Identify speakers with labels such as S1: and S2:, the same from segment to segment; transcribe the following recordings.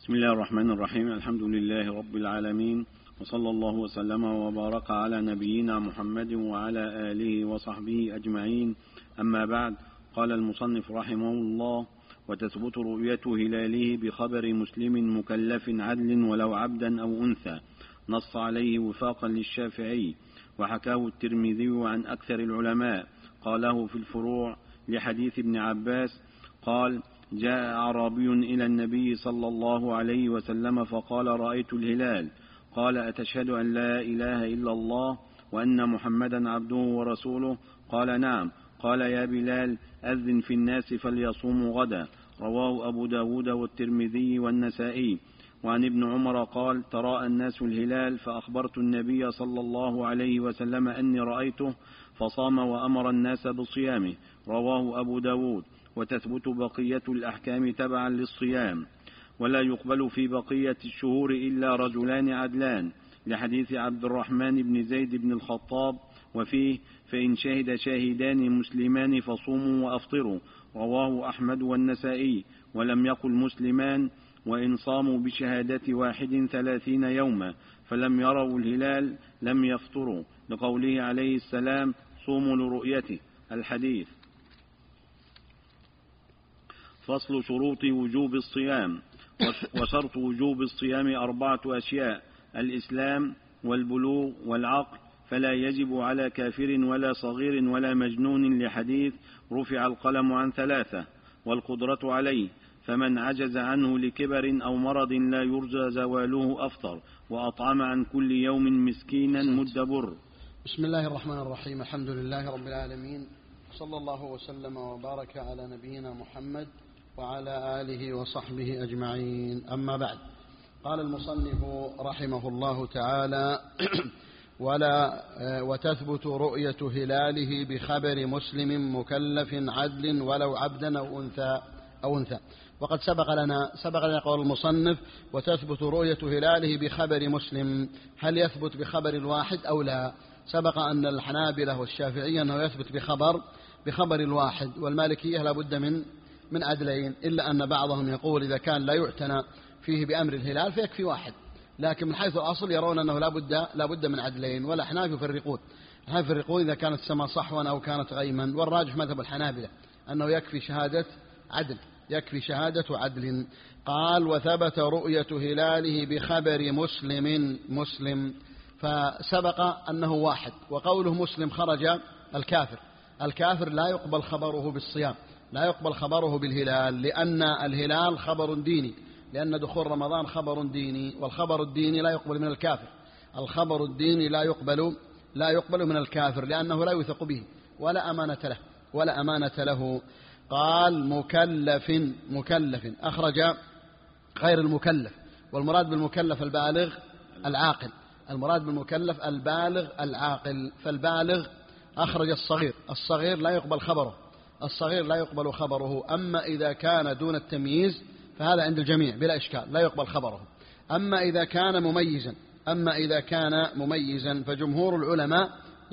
S1: بسم الله الرحمن الرحيم. الحمد لله رب العالمين، وصلى الله وسلم وبارك على نبينا محمد وعلى آله وصحبه أجمعين. أما بعد، قال المصنف رحمه الله: وتثبت رؤية هلاله بخبر مسلم مكلف عدل ولو عبدا أو أنثى، نص عليه وفاقا للشافعي، وحكاه الترمذي عن أكثر العلماء. قاله في الفروع لحديث ابن عباس قال: جاء أعرابي إلى النبي صلى الله عليه وسلم فقال: رأيت الهلال. قال: أتشهد أن لا إله إلا الله وأن محمدا عبده ورسوله؟ قال: نعم. قال: يا بلال، أذن في الناس فليصوموا غدا. رواه أبو داود والترمذي والنسائي. وعن ابن عمر قال: تراءى الناس الهلال فأخبرت النبي صلى الله عليه وسلم أني رأيته فصام وأمر الناس بصيامه. رواه أبو داود. وتثبت بقية الأحكام تبعا للصيام، ولا يقبل في بقية الشهور إلا رجلان عدلان، لحديث عبد الرحمن بن زيد بن الخطاب، وفيه: فإن شهد شاهدان مسلمان فصوموا وأفطروا. رواه أحمد والنسائي. ولم يقل مسلمان: وإن صاموا بشهادة واحد 30 يوما فلم يروا الهلال لم يفطروا، لقوله عليه السلام: صوموا لرؤيته. الحديث. فصل شروط وجوب الصيام. وشرط وجوب الصيام 4 أشياء: الإسلام والبلوغ والعقل، فلا يجب على كافر ولا صغير ولا مجنون، لحديث: رفع القلم عن 3. والقدرة عليه، فمن عجز عنه لكبر أو مرض لا يرجى زواله أفطر، وأطعم عن كل يوم مسكينا مد بر.
S2: بسم الله الرحمن الرحيم. الحمد لله رب العالمين، صلى الله وسلم وبارك على نبينا محمد وعلى آله وصحبه أجمعين. أما بعد، قال المصنف رحمه الله تعالى: وتثبت رؤية هلاله بخبر مسلم مكلف عدل ولو عبدا أو أنثى. وقد سبق لنا قول المصنف: وتثبت رؤية هلاله بخبر مسلم. هل يثبت بخبر الواحد أو لا؟ سبق أن الحنابلة والشافعية أنه يثبت بخبر الواحد، والمالكية لابد من عدلين، إلا أن بعضهم يقول إذا كان لا يعتنى فيه بأمر الهلال فيكفي واحد، لكن من حيث الأصل يرون أنه لابد من عدلين. والأحناف يفرقون إذا كانت السماء صحوا أو كانت غيما، والراجح مذهب الحنابلة أنه يكفي شهادة عدل. قال: وثبت رؤية هلاله بخبر مسلم، فسبق أنه واحد، وقوله مسلم خرج الكافر لا يقبل خبره بالصيام، لا يقبل خبره بالهلال، لأن الهلال خبر ديني، لأن دخول رمضان خبر ديني، والخبر الديني لا يقبل من الكافر. الخبر الديني لا يقبل من الكافر، لأنه لا يوثق به ولا أمانة له. قال: مكلف أخرج غير المكلف، والمراد بالمكلف البالغ العاقل، فالبالغ أخرج الصغير لا يقبل خبره. أما إذا كان دون التمييز فهذا عند الجميع بلا إشكال، لا يقبل خبره. أما إذا كان مميزا فجمهور العلماء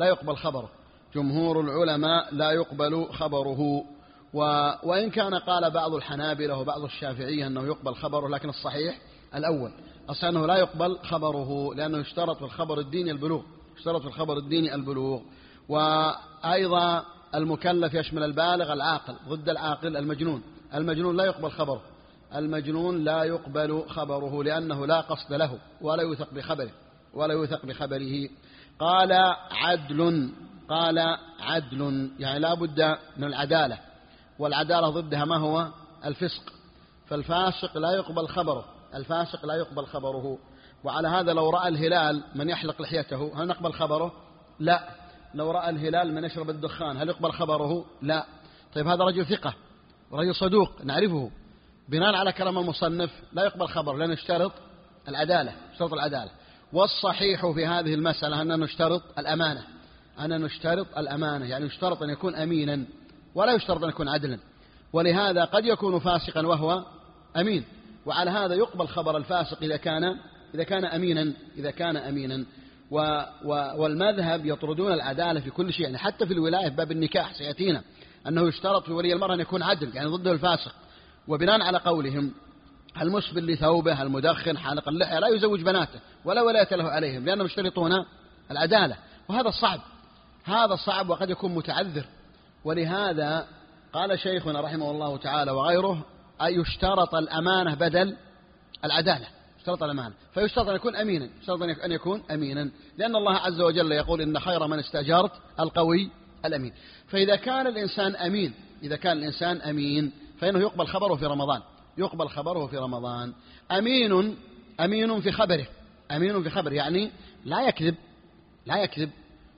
S2: لا يقبل خبره. وإن كان قال بعض الحنابلة وبعض الشافعية أنه يقبل خبره، لكن الصحيح الأول، أنه لا يقبل خبره، لأنه يشترط في الخبر الديني البلوغ. وأيضا المكلف يشمل البالغ العاقل، ضد العاقل المجنون لا يقبل خبره، لأنه لا قصد له ولا يوثق بخبره. قال: عدل يعني لا بد من العدالة، والعدالة ضدها ما هو؟ الفسق، فالفاسق لا يقبل خبره. وعلى هذا لو رأى الهلال من يحلق لحيته هل نقبل خبره؟ لا. لو رأى الهلال من يشرب الدخان هل يقبل خبره؟ لا. طيب، هذا رجل ثقة ورجل صدوق نعرفه، بناء على كلام المصنف لا يقبل خبره، لأنه يشترط العدالة. والصحيح في هذه المسألة أننا نشترط الأمانة، يعني يشترط أن يكون أمينا ولا يشترط أن يكون عدلا، ولهذا قد يكون فاسقا وهو أمين، وعلى هذا يقبل خبر الفاسق إذا كان أمينا. والمذهب يطردون العدالة في كل شيء، يعني حتى في الولاية في باب النكاح سيأتينا أنه يشترط في ولي المرأة أن يكون عدل، يعني ضده الفاسق. وبناء على قولهم المسبل لثوبه، المدخن، حالق اللحية لا يزوج بناته ولا ولاية له عليهم، لأنهم يشترطون العدالة، وهذا صعب، هذا صعب وقد يكون متعذر. ولهذا قال شيخنا رحمه الله تعالى وغيره أن يشترط الأمانة بدل العدالة، يشترط الأمانة، فيشترط أن يكون أمينا، يشترط أن يكون أمينا، لأن الله عز وجل يقول إن خير من استأجرت القوي الأمين. فإذا كان الإنسان أمين، إذا كان الإنسان أمين فإنه يقبل خبره في رمضان، يقبل خبره في رمضان. أمين في خبره، أمين في خبره يعني لا يكذب، لا يكذب.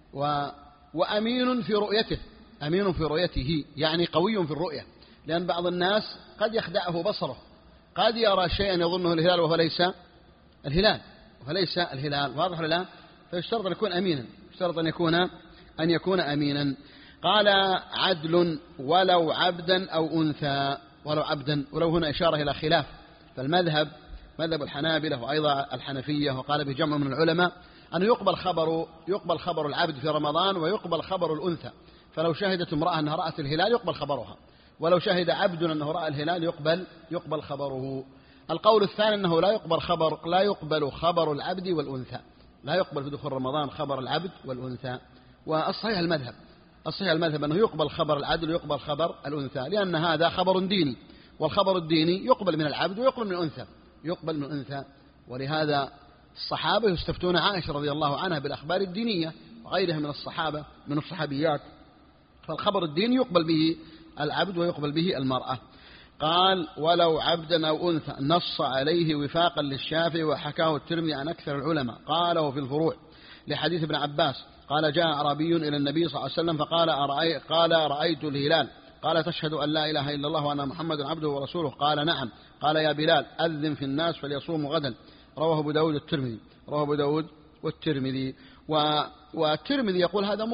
S2: وأمين في رؤيته، أمين في رؤيته يعني قوي في الرؤية، لأن بعض الناس قد يخدعه بصره، قد يرى شيئا يظنه الهلال وهو ليس الهلال، وليس الهلال، واضح ولا لا؟ فيشترط أن يكون أمينا، يشترط أن يكون أمينا. قال عدل ولو عبدا أو أنثى، ولو عبدا، ولو هنا إشارة إلى خلاف، فالمذهب مذهب الحنابلة وأيضا الحنفية، وقال بجمع من العلماء أن يقبل خبر العبد في رمضان ويقبل خبر الأنثى، فلو شهدت امرأة أنها رأت الهلال يقبل خبرها، ولو شهد عبد أنه رأى الهلال يقبل خبره. القول الثاني أنه لا يقبل خبر العبد والأنثى، لا يقبل في دخول رمضان خبر العبد والأنثى. والصحيح المذهب أنه يقبل خبر العدل ويقبل خبر الأنثى، لأن هذا خبر ديني، والخبر الديني يقبل من العبد ويقبل من الأنثى. ولهذا الصحابة يستفتون عائشة رضي الله عنها بالأخبار الدينية وغيرها من الصحابة من الصحابيات، فالخبر الديني يقبل به العبد ويقبل به المرأة. قال ولو عبدا أو أنثى، نص عليه وفاقا للشافعي، وحكاه الترمذي عن أكثر العلماء، قاله في الفروع لحديث ابن عباس قال جاء أعرابي إلى النبي صلى الله عليه وسلم فقال رأيت الهلال، قال تشهد أن لا إله إلا الله وأن محمدا عبده ورسوله؟ قال نعم. قال يا بلال أذن في الناس فليصوموا غدا. رواه أبو داود والترمذي. والترمذي يقول هذا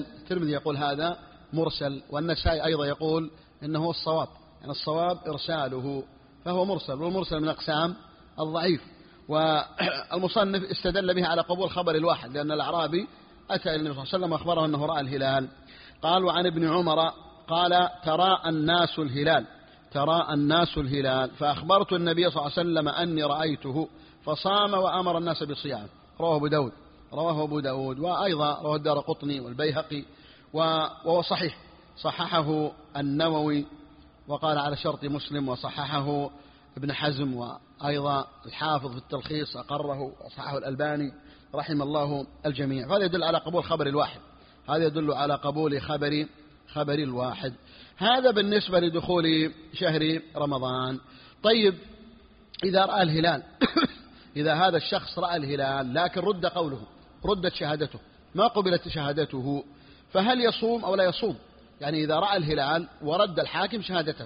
S2: مرسل، والنسائي أيضا يقول إنه الصواب، يعني الصواب إرساله، فهو مرسل، والمرسل من أقسام الضعيف. والمصنف استدل به على قبول خبر الواحد، لأن الأعرابي أتى إلى النبي صلى الله عليه وسلم وأخبره أنه رأى الهلال. قال وعن ابن عمر قال تراءى الناس الهلال فأخبرت النبي صلى الله عليه وسلم أني رأيته فصام وأمر الناس بالصيام. رواه أبو داود وأيضا رواه الدارقطني والبيهقي، وهو صحيح، صححه النووي وقال على شرط مسلم، وصححه ابن حزم، وأيضا الحافظ في التلخيص أقره وصححه الألباني رحم الله الجميع. فهذا يدل على قبول خبر الواحد، هذا يدل على قبول خبر الواحد. هذا بالنسبة لدخول شهر رمضان. طيب إذا رأى الهلال إذا هذا الشخص رأى الهلال لكن ردت شهادته، ما قبلت شهادته، فهل يصوم أو لا يصوم؟ يعني إذا رأى الهلال ورد الحاكم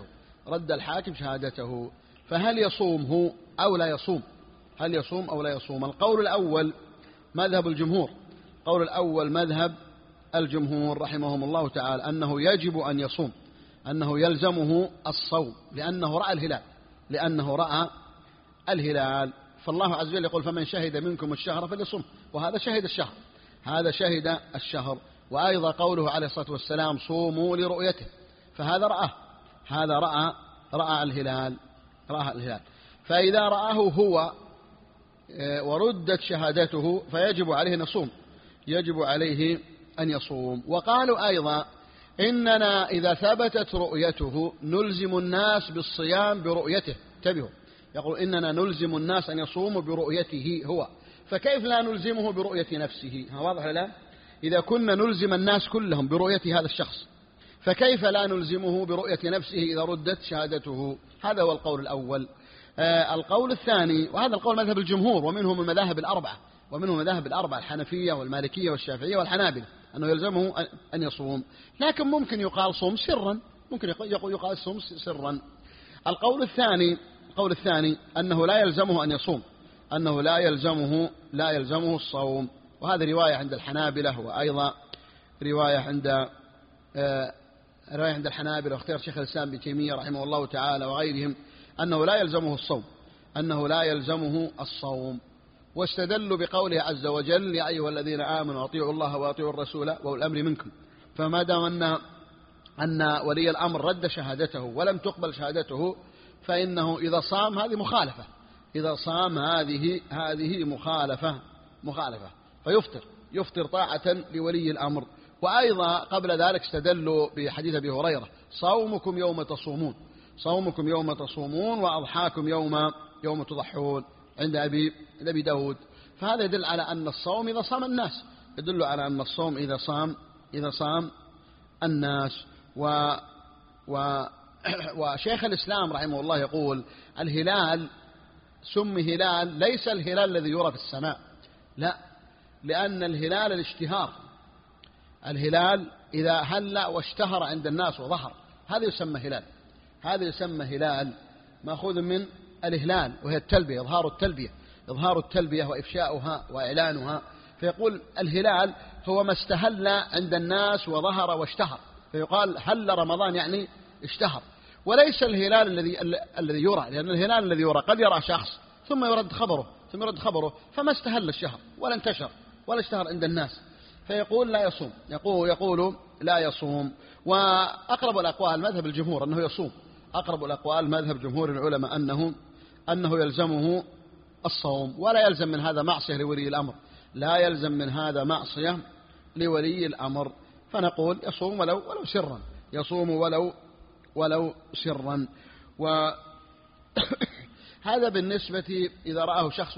S2: شهادته فهل يصوم أو لا يصوم؟ القول الأول مذهب الجمهور رحمهم الله تعالى أنه يجب أن يصوم، أنه يلزمه الصوم، لأنه رأى الهلال. فالله عز وجل يقول فمن شهد منكم الشهر فليصوم، وهذا شهد الشهر. وأيضا قوله عليه الصلاة والسلام صوموا لرؤيته، فهذا رأى الهلال. فإذا رآه هو وردت شهادته فيجب عليه أن يصوم. وقالوا أيضا إننا إذا ثبتت رؤيته نلزم الناس بالصيام برؤيته. انتبهوا، يقول إننا نلزم الناس أن يصوموا برؤيته هو، فكيف لا نلزمه برؤية نفسه؟ واضح لا؟ إذا كنا نلزم الناس كلهم برؤية هذا الشخص، فكيف لا نلزمه برؤية نفسه إذا ردت شهادته؟ هذا هو القول الأول. القول الثاني، وهذا القول مذهب الجمهور، ومنهم المذاهب الأربعة الحنفية والمالكية والشافعية والحنابلة، أنه يلزمه أن يصوم، لكن ممكن يقال صوم سرا، يقال صوم سرا. القول الثاني أنه لا يلزمه أن يصوم، أنه لا يلزمه الصوم، وهذا رواية عند الحنابلة، وأيضا رواية عند الحنابلة، واختيار شيخ الإسلام ابن تيمية رحمه الله تعالى وغيرهم أنه لا يلزمه الصوم. واستدلوا بقوله عز وجل يا أيها الذين آمنوا أطيعوا الله وأطيعوا الرسول وأولي الأمر منكم، فما دام أن ولي الأمر رد شهادته ولم تقبل شهادته فإنه إذا صام هذه مخالفة، إذا صام هذه مخالفة يفطر طاعة لولي الأمر. وأيضا قبل ذلك استدلوا بحديث أبي هريرة: صومكم يوم تصومون وأضحاكم يوم تضحون، عند أبي داود. فهذا يدل على أن الصوم إذا صام الناس، يدل على أن الصوم إذا صام الناس. وشيخ الإسلام رحمه الله يقول: الهلال سمي هلال ليس الهلال الذي يرى في السماء، لا، لأن الهلال الاشتهار، الهلال إذا هل واشتهر عند الناس وظهر هذا يسمى هلال مأخوذ من الإهلال، وهي التلبية، إظهار التلبية وإفشاؤها وإعلانها. فيقول الهلال هو ما استهل عند الناس وظهر واشتهر، فيقال هل رمضان يعني اشتهر، وليس الهلال الذي يرى، لأن الهلال الذي يرى قد يرى شخص ثم يرد خبره فما استهل الشهر ولا انتشر ولا اشتهر عند الناس، فيقول لا يصوم. يقول لا يصوم. وأقرب الأقوال مذهب الجمهور أنه يصوم، أقرب الأقوال مذهب جمهور العلماء أنه يلزمه الصوم، ولا يلزم من هذا معصية لولي الأمر، لا يلزم من هذا معصية لولي الأمر. فنقول يصوم ولو سرا، يصوم ولو سرا. وهذا بالنسبة إذا رآه شخص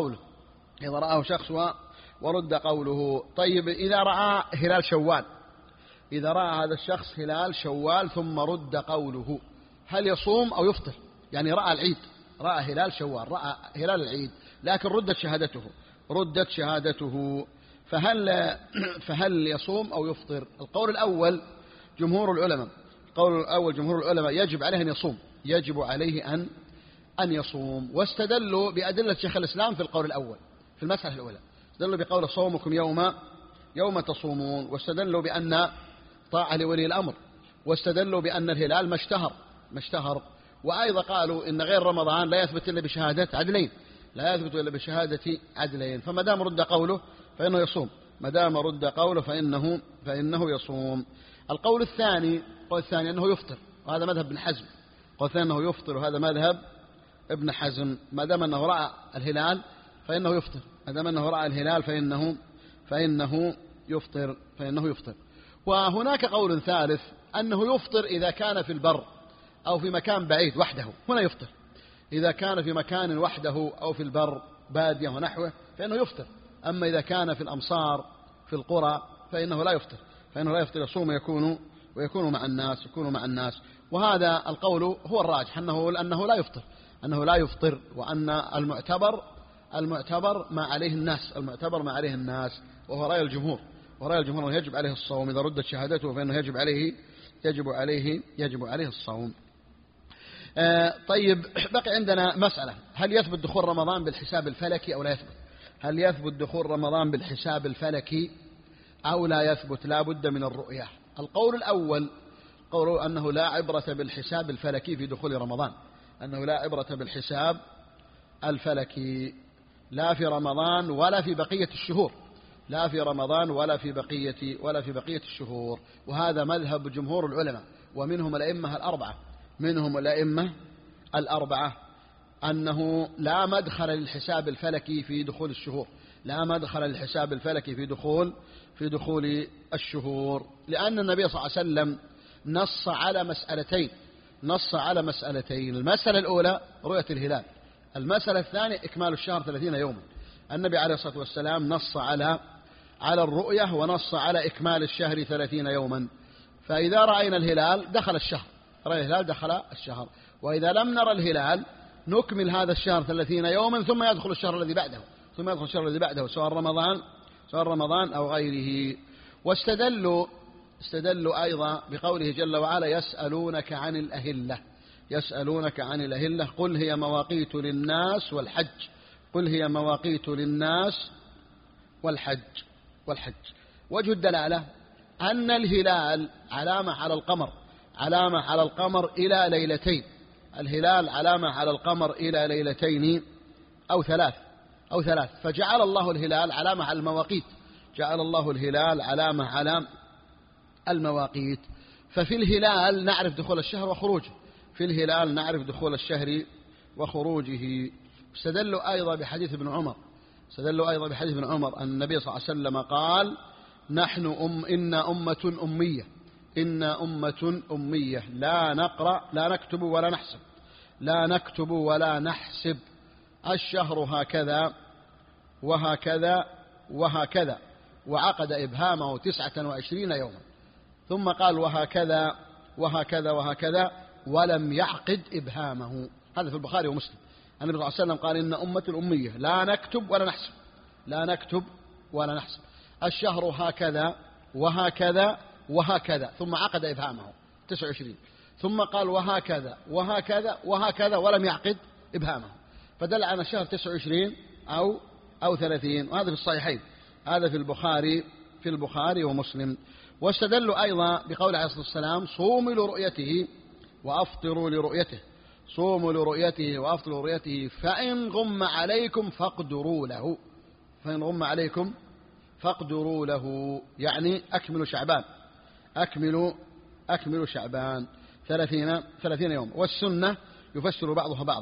S2: ورد قوله. طيب إذا رأى هلال شوال، إذا رأى هذا الشخص هلال شوال ثم رد قوله، هل يصوم أو يفطر؟ يعني رأى العيد، رأى هلال شوال، رأى هلال العيد، لكن ردت شهادته، فهل يصوم أو يفطر؟ القول الأول جمهور العلماء يجب عليه أن يصوم، يجب عليه أن يصوم. واستدلوا بأدلة شيخ الإسلام في القول الأول، في المسألة الأولى، استدلوا بقول صومكم يوم تصومون، واستدلوا بأن طاعة لولي الأمر، واستدلوا بأن الهلال ما اشتهر. وأيضا قالوا إن غير رمضان لا يثبت إلا بشهادة عدلين، فما دام رد قوله فإنه يصوم، فإنه يصوم. القول الثاني أنه يفطر، وهذا مذهب ابن حزم. القول الثاني أنه يفطر، وهذا مذهب ابن حزم، ما دام أنه رأى الهلال فإنه يفطر، فإنه يفطر. وهناك قول ثالث أنه يفطر إذا كان في البر أو في مكان بعيد وحده، هنا يفطر. إذا كان في مكان وحده أو في البر بادية ونحوه فإنه يفطر. أما إذا كان في الأمصار في القرى فإنه لا يفطر، يصوم ويكون مع الناس. وهذا القول هو الراجح، أنه لا يفطر، وأن المعتبر ما عليه الناس، وهو رأي الجمهور أنه يجب عليه الصوم، إذا ردت شهادته فإنه يجب عليه الصوم. طيب بقي عندنا مسألة: هل يثبت دخول رمضان بالحساب الفلكي أو لا يثبت؟ هل يثبت دخول رمضان بالحساب الفلكي أو لا يثبت؟ لا بد من الرؤية. القول الأول قول أنه لا عبرة بالحساب الفلكي في دخول رمضان، أنه لا عبرة بالحساب الفلكي لا في رمضان ولا في بقية الشهور، وهذا مذهب جمهور العلماء، ومنهم الأئمة الأربعة أنه لا مدخل للحساب الفلكي في دخول الشهور، في دخول الشهور، لأن النبي صلى الله عليه وسلم نص على مسألتين. المسألة الأولى رؤية الهلال، المسألة الثانية إكمال الشهر 30 يوما. النبي عليه الصلاة والسلام نص على الرؤية ونص على إكمال الشهر 30 يوما. فإذا رأينا الهلال دخل الشهر، وإذا لم نرى الهلال نكمل هذا الشهر 30 يوما، ثم يدخل الشهر الذي بعده، سواء رمضان أو غيره. واستدلوا أيضا بقوله جل وعلا: يسألونك عن الأهلة قل هي مواقيت للناس والحج. وجه الدلالة أن الهلال علامة على القمر إلى ليلتين، الهلال علامة على القمر إلى ليلتين أو ثلاث، فجعل الله الهلال علامة على المواقيت. ففي الهلال نعرف دخول الشهر وخروجه، في الهلال نعرف دخول الشهر وخروجه. استدلوا أيضا بحديث ابن عمر أن النبي صلى الله عليه وسلم قال إنا أمة أمية لا نقرأ لا نكتب ولا نحسب الشهر هكذا وهكذا وهكذا، وعقد إبهامه 29 يوما، ثم قال وهكذا وهكذا وهكذا ولم يعقد إبهامه. هذا في البخاري ومسلم. النبي صلى الله عليه وسلم قال إن أمة أمية لا نكتب ولا نحسب الشهر هكذا وهكذا وهكذا، ثم عقد إبهامه 29، ثم قال وهكذا وهكذا وهكذا ولم يعقد إبهامه، فدل على الشهر 29 أو 30. وهذا في الصحيحين، هذا في البخاري ومسلم. واستدلوا أيضا بقول عليه الصلاة والسلام صوموا لرؤيته وأفطروا لرؤيته، فإن غم عليكم فاقدروا له، يعني أكملوا شعبان 30 يوم. والسنة يفسر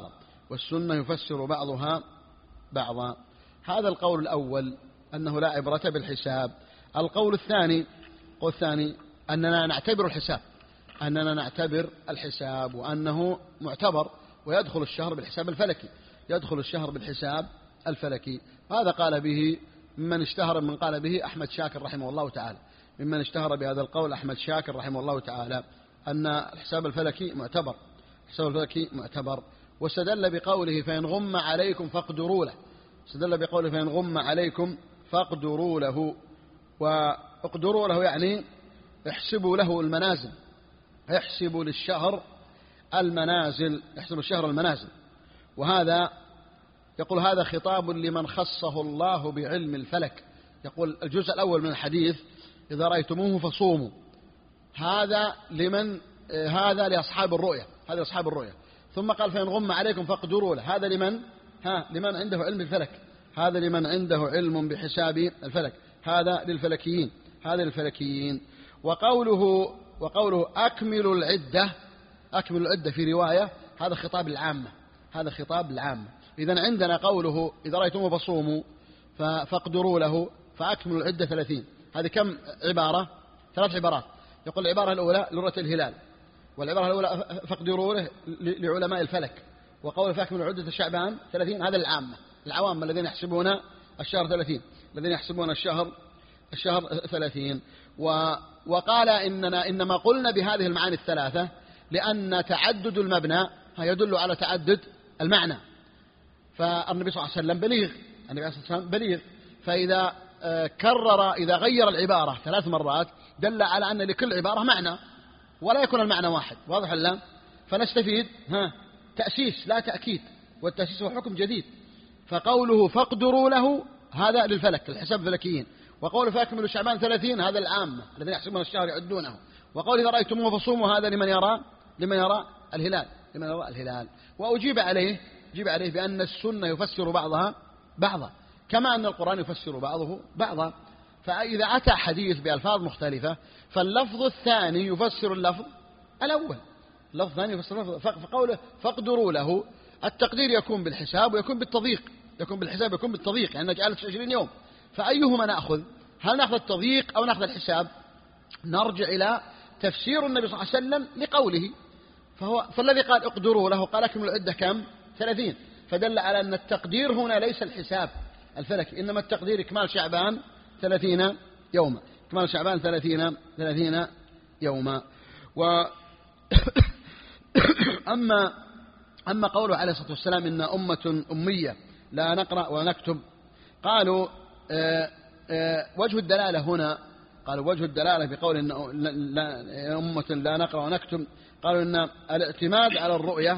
S2: بعضها بعضا. هذا القول الأول أنه لا عبرة بالحساب. القول الثاني أننا نعتبر الحساب وأنه معتبر، ويدخل الشهر بالحساب الفلكي. هذا قال به ممن قال به أحمد شاكر رحمه الله تعالى، ممن اشتهر بهذا القول أحمد شاكر رحمه الله تعالى، أن الحساب الفلكي معتبر. واستدل بقوله فإن غم عليكم فاقدروا له، واقدروا له يعني احسبوا له المنازل، احسبوا للشهر المنازل. وهذا يقول هذا خطاب لمن خصه الله بعلم الفلك. يقول الجزء الأول من الحديث إذا رأيتموه فصوموا، هذا لأصحاب الرؤية، ثم قال فإن غم عليكم فاقدروا له، هذا لمن عنده علم الفلك، هذا لمن عنده علم بحساب الفلك، هذا للفلكيين. وقوله أكملوا العدة في رواية، هذا خطاب العامة. إذن عندنا قوله إذا رأيتموه فصوموا فاقدروا له فأكملوا العدة 30. هذه كم عبارة؟ 3 عبارات. يقول العبارة الأولى لرؤية الهلال، والعبارة الأولى فاقدروا له لعلماء الفلك، وقوله فأكملوا عدة شعبان 30 هذا العوام الذين يحسبون الشهر 30، الذين يحسبون الشهر 30. وقال إنما قلنا بهذه المعاني الثلاثة لأن تعدد المبنى يدل على تعدد المعنى، فالنبي صلى الله عليه وسلم بليغ، فإذا إذا غير العبارة 3 مرات دل على أن لكل عبارة معنى ولا يكون المعنى واحد. واضح ولا؟ فنستفيد تأسيس لا تأكيد، والتأسيس هو حكم جديد. فقوله فاقدروا له هذا للفلك، الحساب الفلكيين، وقوله فاكملوا شعبان 30 هذا العامة الذين يحسبون الشهر يعدونه، وقوله إذا رأيتموه فصوموا هذا لمن يرى الهلال. وأجيب عليه بأن السنة يفسر بعضها بعضا، كما أن القرآن يفسر بعضه بعضا. فإذا أتى حديث بألفاظ مختلفة فاللفظ الثاني يفسر اللفظ الأول، فقوله فاقدروا له التقدير يكون بالحساب ويكون بالتضييق، يعني نجعل 20 يوم، فأيهما نأخذ؟ هل نأخذ التضييق أو نأخذ الحساب؟ نرجع إلى تفسير النبي صلى الله عليه وسلم لقوله، فالذي قال اقدروا له قال اكملوا العدة كم؟ 30، فدل على أن التقدير هنا ليس الحساب الفلكي، إنما التقدير إكمال شعبان 30 يوما، إكمال شعبان 30 يوما. أما قوله عليه الصلاة والسلام إن أمة أمية لا نقرأ ونكتب، قالوا وجه الدلالة هنا، وجه الدلالة بقول إن أمة لا نقرأ ونكتب، قالوا إن الاعتماد على الرؤية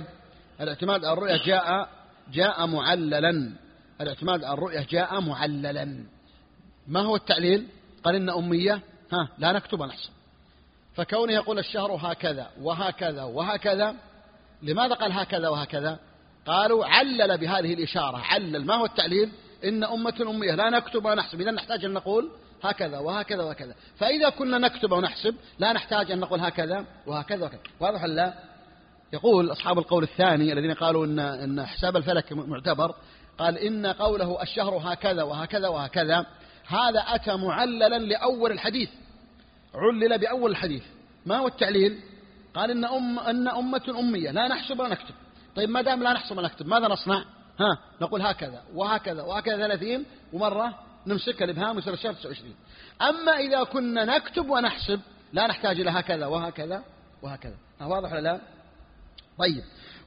S2: جاء معللا. ما هو التعليل؟ قال إن أمية لا نكتب ونحسب، فكونه يقول الشهر هكذا وهكذا وهكذا، لماذا قال هكذا وهكذا؟ قالوا علل بهذه الإشارة. ما هو التعليل؟ إن أمة أمية لا نكتب ونحسب، إذا نحتاج أن نقول هكذا وهكذا وهكذا، فإذا كنا نكتب ونحسب لا نحتاج أن نقول هكذا وهكذا وهكذا. واضح لا؟ يقول أصحاب القول الثاني الذين قالوا إن حساب الفلك معتبر، قال إن قوله الشهر هكذا وهكذا وهكذا هذا أتى معللا لأول الحديث، علل بأول الحديث. ما هو التعليل؟ قال أن أمة أمية لا نحسب ولا نكتب. طيب ما دام لا نحسب ولا نكتب ماذا نصنع؟ نقول هكذا وهكذا وهكذا 30 ومرة نمسك الإبهام ويصير الشهر 29. أما إذا كنا نكتب ونحسب لا نحتاج إلى هكذا وهكذا وهكذا. واضح ولا لا؟ طيب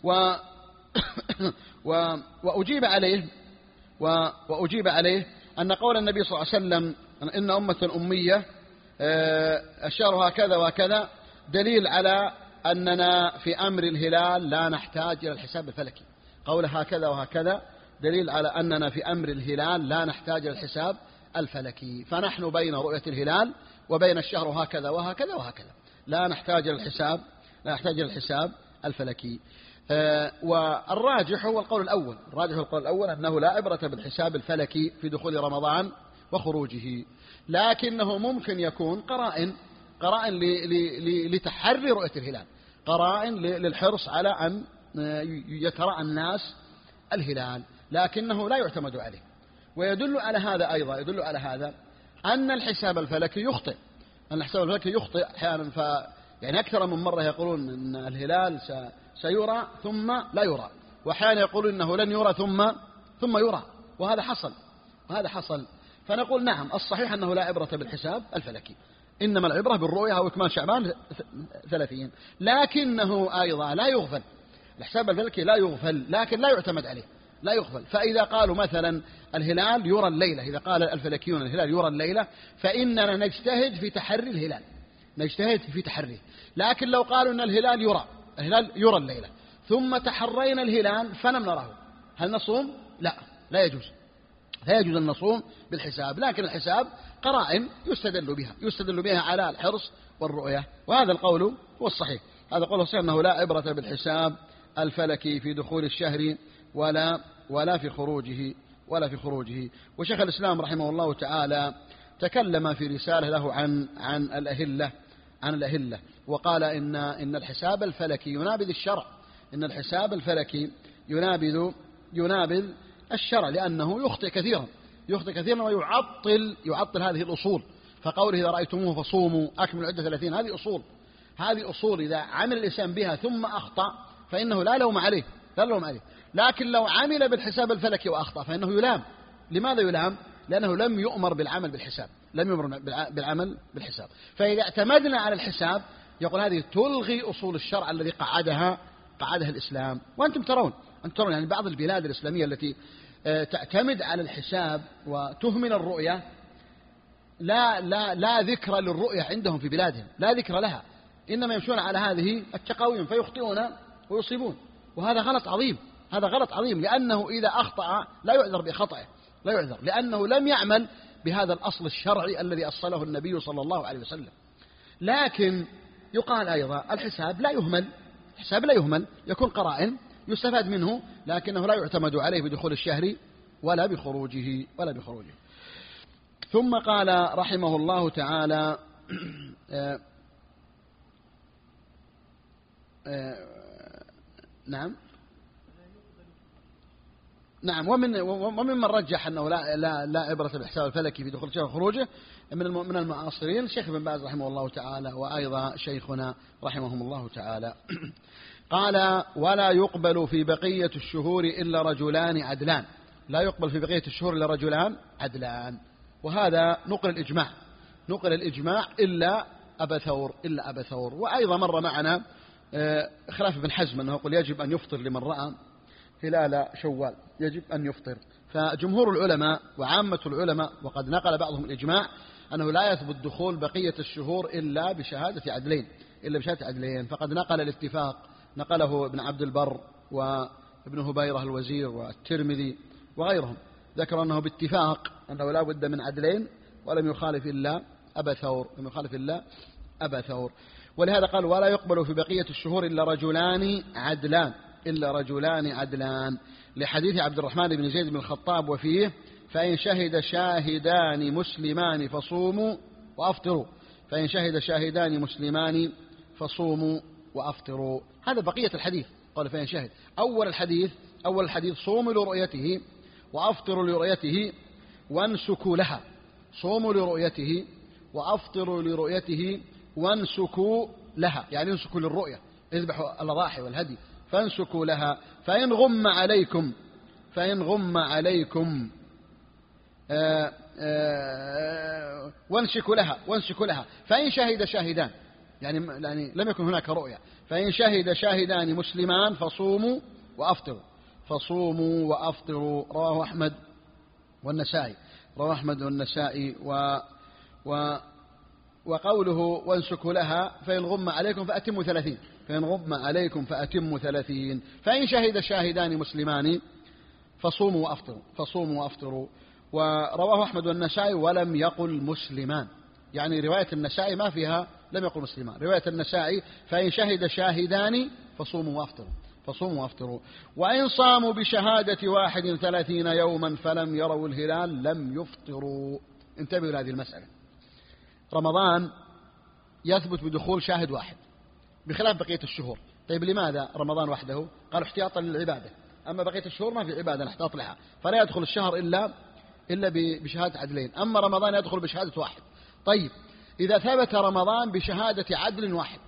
S2: وأجيب عليه أن قول النبي صلى الله عليه وسلم إن أمة أمية الشهر هكذا وهكذا دليل على أننا في أمر الهلال لا نحتاج إلى الحساب الفلكي. قول هكذا وهكذا دليل على أننا في أمر الهلال لا نحتاج إلى الحساب الفلكي، فنحن بين رؤية الهلال وبين الشهر هكذا وهكذا وهكذا لا نحتاج إلى الحساب الفلكي. والراجح هو القول الأول أنه لا عبرة بالحساب الفلكي في دخول رمضان وخروجه، لكنه ممكن يكون قرائن لتحري رؤية الهلال، قرائن للحرص على أن يتراءى الناس الهلال، لكنه لا يعتمد عليه. ويدل على هذا أن الحساب الفلكي يخطئ، أحيانا يعني أكثر من مرة يقولون أن الهلال سيرى ثم لا يرى، وأحيانا يقولون أنه لن يرى ثم يرى، وهذا حصل. فنقول نعم الصحيح أنه لا عبرة بالحساب الفلكي، إنما العبرة بالرؤية أو إكمال شعبان 30، لكنه أيضا لا يغفل. الحساب الفلكي لا يغفل لكن لا يعتمد عليه، لا يغفل. فإذا قالوا مثلا الهلال يرى الليلة، إذا قال الفلكيون الهلال يرى الليلة، فإننا نجتهد في تحري الهلال، لكن لو قالوا أن الهلال يرى الليلة ثم تحرينا الهلال فلم نره، هل نصوم؟ لا يجوز أن نصوم بالحساب، لكن الحساب قرائن يستدل بها على الحرص والرؤية، وهذا القول هو الصحيح. هذا قول الصحيح أنه لا عبرة بالحساب الفلكي في دخول الشهر ولا في خروجه. وشيخ الإسلام رحمه الله تعالى تكلم في رسالة له عن الأهلة، وقال إن الحساب الفلكي ينابذ الشرع، إن الحساب الفلكي ينابذ الشرع، لأنه يخطئ كثيرا ويعطل هذه الأصول. فقوله إذا رأيتموه فصوموا أكملوا عدة 30، هذه أصول إذا عمل الإنسان بها ثم أخطأ فإنه لا لوم عليه. لكن لو عمل بالحساب الفلكي وأخطأ فإنه يلام. لماذا يلام؟ لأنه لم يؤمر بالعمل بالحساب. فإذا اعتمدنا على الحساب يقول هذه تلغي أصول الشرع الذي قعدها الإسلام. وأنتم ترون يعني بعض البلاد الإسلامية التي تعتمد على الحساب وتهمل الرؤية لا ذكر للرؤية عندهم في بلادهم، لا ذكر لها، إنما يمشون على هذه التقاويم فيخطئون ويصيبون، وهذا غلط عظيم، لأنه إذا أخطأ لا يعذر بخطئه، لأنه لم يعمل بهذا الأصل الشرعي الذي أصله النبي صلى الله عليه وسلم. لكن يقال أيضا الحساب لا يهمل، يكون قرائن يستفاد منه، لكنه لا يعتمد عليه بدخول الشهر ولا بخروجه. ثم قال رحمه الله تعالى نعم وممن رجح أنه لا عبرة بالحساب الفلكي في دخول الشهر وخروجه من المعاصرين الشيخ ابن باز رحمه الله تعالى، وأيضا شيخنا رحمهم الله تعالى. قال ولا يقبل في بقية الشهور إلا رجلان عدلان، لا يقبل في بقية الشهور إلا رجلان عدلان، وهذا نقل الإجماع إلا أبا ثور. وأيضا مر معنا خلاف ابن حزم أنه يقول يجب أن يفطر لمن رأى هلال شوال، يجب أن يفطر. فجمهور العلماء وعامة العلماء وقد نقل بعضهم الإجماع أنه لا يثبت دخول بقية الشهور إلا بشهادة عدلين. فقد نقل الاتفاق، نقله ابن عبد البر وابن هبيرة الوزير والترمذي وغيرهم، ذكر أنه باتفاق أنه لا بد من عدلين، ولم يخالف إلا أبا ثور. ولهذا قال ولا يقبل في بقية الشهور إلا رجلان عدلان لحديث عبد الرحمن بن زيد بن الخطاب وفيه فإن شهد شاهدان مسلمان فصوموا وأفطروا، وأفطروا. هذا بقية الحديث. قال فإن شهد. أول الحديث صوموا لرؤيته وأفطروا لرؤيته وانسكوا لها. صوموا لرؤيته وأفطروا لرؤيته وانسكوا لها، يعني انسكوا للرؤية، اذبحوا الأضاحي والهدي، فانسكوا لها. فإن غم عليكم وانسكوا لها. فإن شهد شاهدان، يعني لم يكن هناك رؤية، فإن شهد شاهدان مسلمان فصوموا وأفطروا. رواه أحمد والنسائي. وقوله وانسكوا لها فإن غم عليكم فأتموا 30. فإن شهد شاهدان مسلمان فصوموا وأفطروا. ورواه أحمد والنسائي ولم يقل مسلمان، يعني رواية النسائي ما فيها لم يقل مسلمان. رواية النسائي فإن شهد شاهدان فصوموا وأفطروا. وإن صاموا بشهادة 31 يوما فلم يروا الهلال لم يفطروا. انتبهوا لهذه المسألة. رمضان يثبت بدخول شاهد واحد بخلاف بقية الشهور. طيب لماذا رمضان وحده؟ قالوا احتياطا للعبادة، أما بقية الشهور ما في عبادة نحتاط لها، فلا يدخل الشهر إلا بشهادة عدلين، أما رمضان يدخل بشهادة واحد. طيب إذا ثبت رمضان بشهادة عدل واحد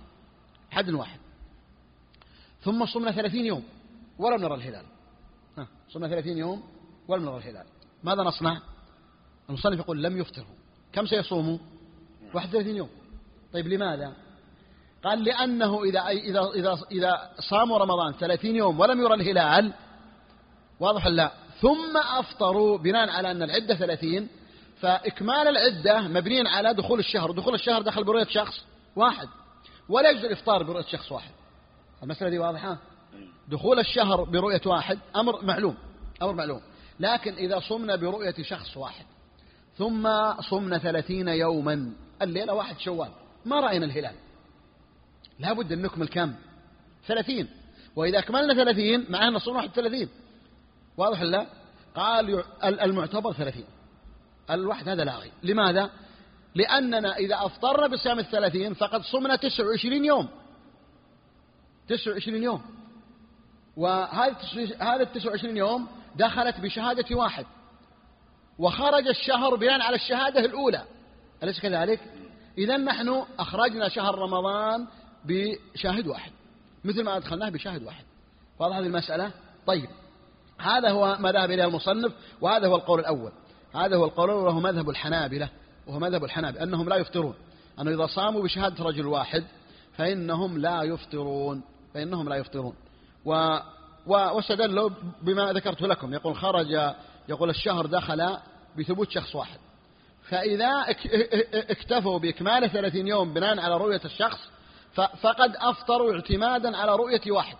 S2: ثم صمنا 30 يوم ولم نرى الهلال، صمنا 30 يوم ولم نرى الهلال، ماذا نصنع؟ المصنف يقول لم يفطروا. كم سيصوموا؟ 31 يوم. طيب لماذا؟ قال لأنه إذا صاموا رمضان 30 يوم ولم يرى الهلال، واضح لا، ثم أفطروا بناء على أن العدة 30، فإكمال العدة مبنين على دخول الشهر، ودخول الشهر دخل برؤية شخص واحد، ولا يجوز الإفطار برؤية شخص واحد. المسألة دي واضحة؟ دخول الشهر برؤية واحد أمر معلوم، لكن إذا صمنا برؤية شخص واحد ثم صمنا 30 يوما، الليلة 1 شوال ما رأينا الهلال، لا بد أن نكمل كم؟ 30. وإذا أكملنا 30 معنا صوم 31. واضح لا؟ قال المعتبر 30، الواحد هذا لاغي. لماذا؟ لأننا إذا أفطرنا بصيام 30 فقد صمنا 29 يوم، وهذا 29 يوم دخلت بشهادة واحد، وخرج الشهر بناء على الشهادة الأولى، أليس كذلك؟ إذن نحن أخرجنا شهر رمضان بشاهد واحد مثل ما أدخلناه بشاهد واحد. واضح هذه المسألة؟ طيب هذا هو ما ذهب إليه المصنف، وهذا هو القول الأول، وهو مذهب الحنابلة، أنهم لا يفطرون، أنه إذا صاموا بشهادة رجل واحد فإنهم لا يفطرون. واستدلوا بما ذكرت لكم، يقول الشهر دخل بثبوت شخص واحد، فإذا اكتفوا بإكمال 30 يوم بناء على رؤية الشخص فقد أفطروا اعتمادا على رؤية واحد،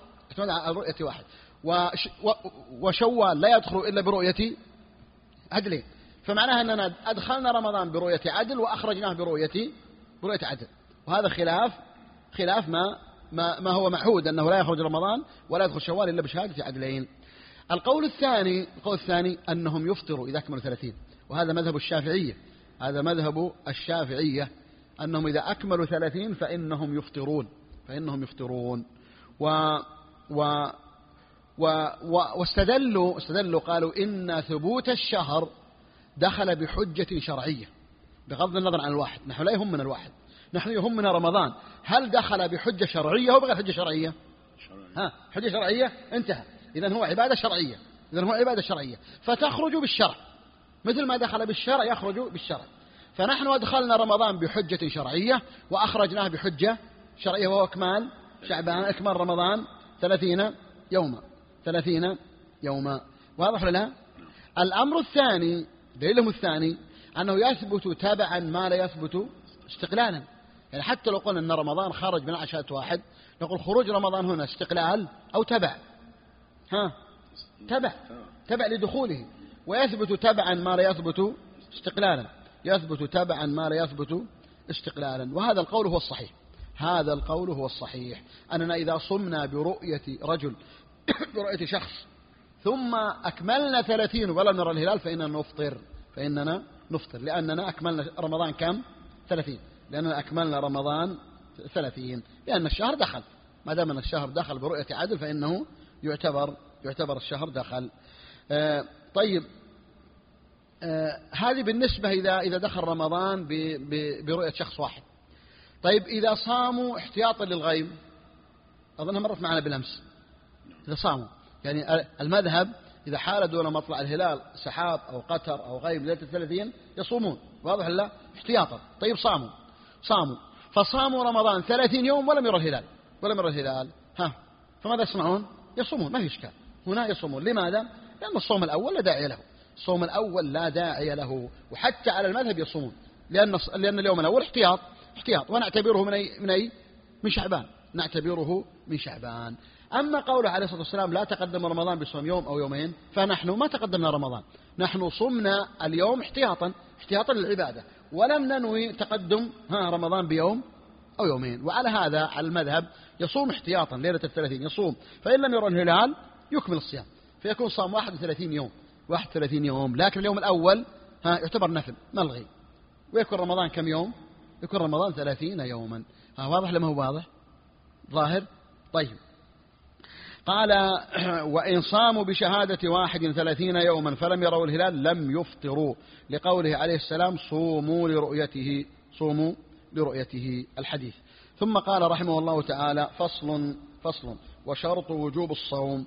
S2: وشوال لا يدخل إلا برؤية عدلين، فمعناها أننا أدخلنا رمضان برؤية عدل وأخرجناه برؤية عدل، وهذا خلاف ما هو معهود، أنه لا يخرج رمضان ولا يدخل شوال إلا بشهادة عدلين. القول الثاني أنهم يفطروا إذا أكملوا 30، وهذا مذهب الشافعية، أنهم إذا أكملوا 30 فإنهم يفطرون. واستدلوا قالوا إن ثبوت الشهر دخل بحجة شرعية، بغض النظر عن الواحد. نحن لا يهمنا الواحد، نحن يهمنا رمضان، هل دخل بحجة شرعية أو بغير حجة شرعية؟ حجة شرعية انتهى، إذن هو عبادة شرعية، فتخرج بالشرع مثل ما دخل بالشرع يخرج بالشرع. فنحن أدخلنا رمضان بحجة شرعية وأخرجناه بحجة شرعية، وهو إكمال رمضان 30 يوما. واضح لنا؟ الأمر الثاني، دليلهم الثاني، أنه يثبت تبعا ما لا يثبت استقلالا. يعني حتى لو قلنا أن رمضان خرج من عشاة واحد، نقول خروج رمضان هنا استقلال أو تبع، تبع لدخوله، ويثبت تبعا ما لا يثبت استقلالا. وهذا القول هو الصحيح، أننا إذا صمنا برؤية رجل برؤية شخص ثم أكملنا 30 ولم نرى الهلال فإننا نفطر، لأننا أكملنا رمضان كم؟ 30، لأننا أكملنا رمضان 30، لأن الشهر دخل ما دام أن الشهر دخل برؤية عدل فإنه يعتبر الشهر دخل. طيب، هذه بالنسبة إذا دخل رمضان برؤية شخص واحد. طيب إذا صاموا احتياطا للغيم، أظنها مرت معنا بالأمس، إذا صاموا يعني المذهب إذا حال دون مطلع الهلال سحاب أو قتر أو غيم ليلة 30 يصومون، واضح لا احتياطا. طيب صاموا فصاموا رمضان 30 يوم ولم يرى الهلال، فماذا يصنعون؟ يصومون، ما في إشكال، هنا يصومون. لماذا؟ لأن الصوم الأول لا داعي له، وحتى على المذهب يصومون، لأن اليوم الأول احتياط، ونعتبره من شعبان، نعتبره من شعبان. أما قوله عليه الصلاة والسلام لا تقدم رمضان بصوم يوم أو يومين، فنحن ما تقدمنا رمضان، نحن صمنا اليوم احتياطا للعبادة، ولم ننوي تقدم رمضان بيوم أو يومين. وعلى هذا على المذهب يصوم احتياطا ليلة 30 يصوم، فإن لم يرى الهلال يكمل الصيام، فيكون صام 31 يوم، لكن اليوم الأول يعتبر نفل ملغي، ويكون رمضان كم يوم؟ يكون رمضان 30 يوما. واضح لما هو واضح؟ ظاهر؟ طيب، قال وإن صاموا بشهادة واحد 30 يوما فلم يروا الهلال لم يفطروا، لقوله عليه السلام صوموا لرؤيته الحديث. ثم قال رحمه الله تعالى فصل وشرط وجوب الصوم.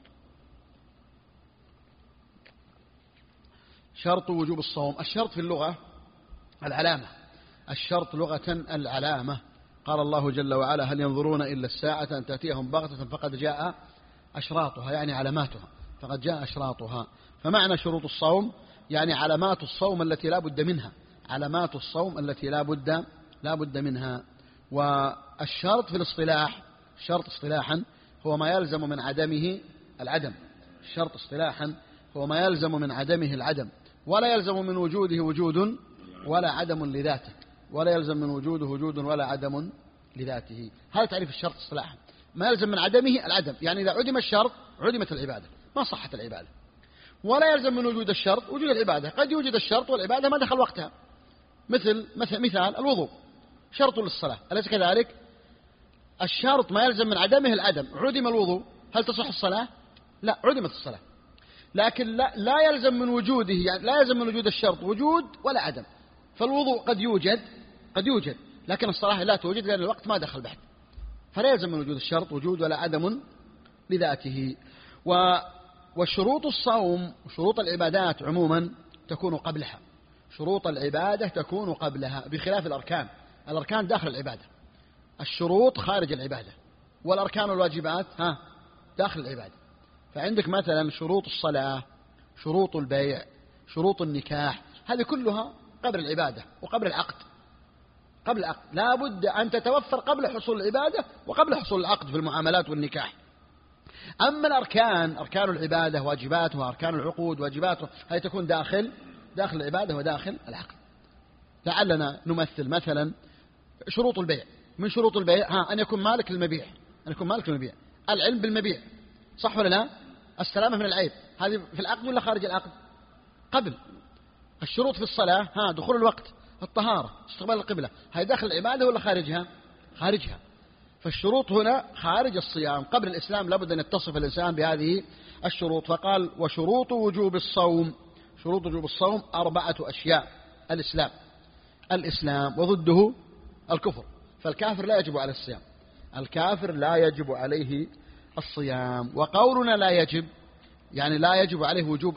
S2: شرط وجوب الصوم، الشرط في اللغة العلامة، الشرط لغة العلامة. قال الله جل وعلا هل ينظرون إلا الساعة أن تأتيهم بغتة فقد جاء أشراطها، يعني علاماتها، فقد جاء أشراطها. فمعنى شروط الصوم يعني علامات الصوم التي لا بد منها، علامات الصوم التي لا بد منها. والشرط في الاصطلاح، الشرط اصطلاحا هو ما يلزم من عدمه العدم، الشرط اصطلاحا هو ما يلزم من عدمه العدم، ولا يلزم من وجوده وجود ولا عدم لذاته، ولا يلزم من وجوده وجود ولا عدم لذاته. هذا تعريف الشرط اصطلاحا، ما يلزم من عدمه العدم، يعني إذا عدم الشرط عدمت العبادة، ما صحت العبادة. ولا يلزم من وجود الشرط وجود العبادة، قد يوجد الشرط والعبادة ما دخل وقتها، مثال الوضوء شرط للصلاة، أليس كذلك؟ الشرط ما يلزم من عدمه العدم، عدم الوضوء هل تصح الصلاة؟ لا، عدمت الصلاة. لكن لا يلزم من وجوده، يعني لا يلزم من وجود الشرط وجود ولا عدم. فالوضوء قد يوجد لكن الصلاة لا توجد لأن الوقت ما دخل بعد، فلا يلزم من وجود الشرط وجود ولا عدم لذاته. وشروط الصوم وشروط العبادات عموما تكون قبلها، شروط العبادة تكون قبلها، بخلاف الأركان داخل العبادة، الشروط خارج العبادة، والأركان والواجبات داخل العبادة. فعندك مثلا شروط الصلاة، شروط البيع، شروط النكاح، هذه كلها قبل العبادة وقبل العقد، لا بد أن تتوفر قبل حصول العبادة وقبل حصول العقد في المعاملات والنكاح. أما الأركان، أركان العبادة واجباتها، أركان العقود واجباتها، هذه تكون داخل العبادة وداخل العقد. لعلنا نمثل مثلا شروط البيع، من شروط البيع أن يكون مالك للمبيع، العلم بالمبيع، صح ولا لا؟ السلامة من العيب، هذه في العقد ولا خارج العقد؟ قبل. الشروط في الصلاة دخول الوقت، الطهارة، استقبال القبلة، هذه داخل العبادة ولا خارجها؟ فالشروط هنا خارج الصيام، قبل الإسلام لابد أن يتصف الإنسان بهذه الشروط. فقال وشروط وجوب الصوم، شروط وجوب الصوم 4 أشياء: الإسلام وضده الكفر، فالكافر لا يجب عليه الصيام، الكافر لا يجب عليه الصيام. وقولنا لا يجب يعني لا يجب عليه وجوب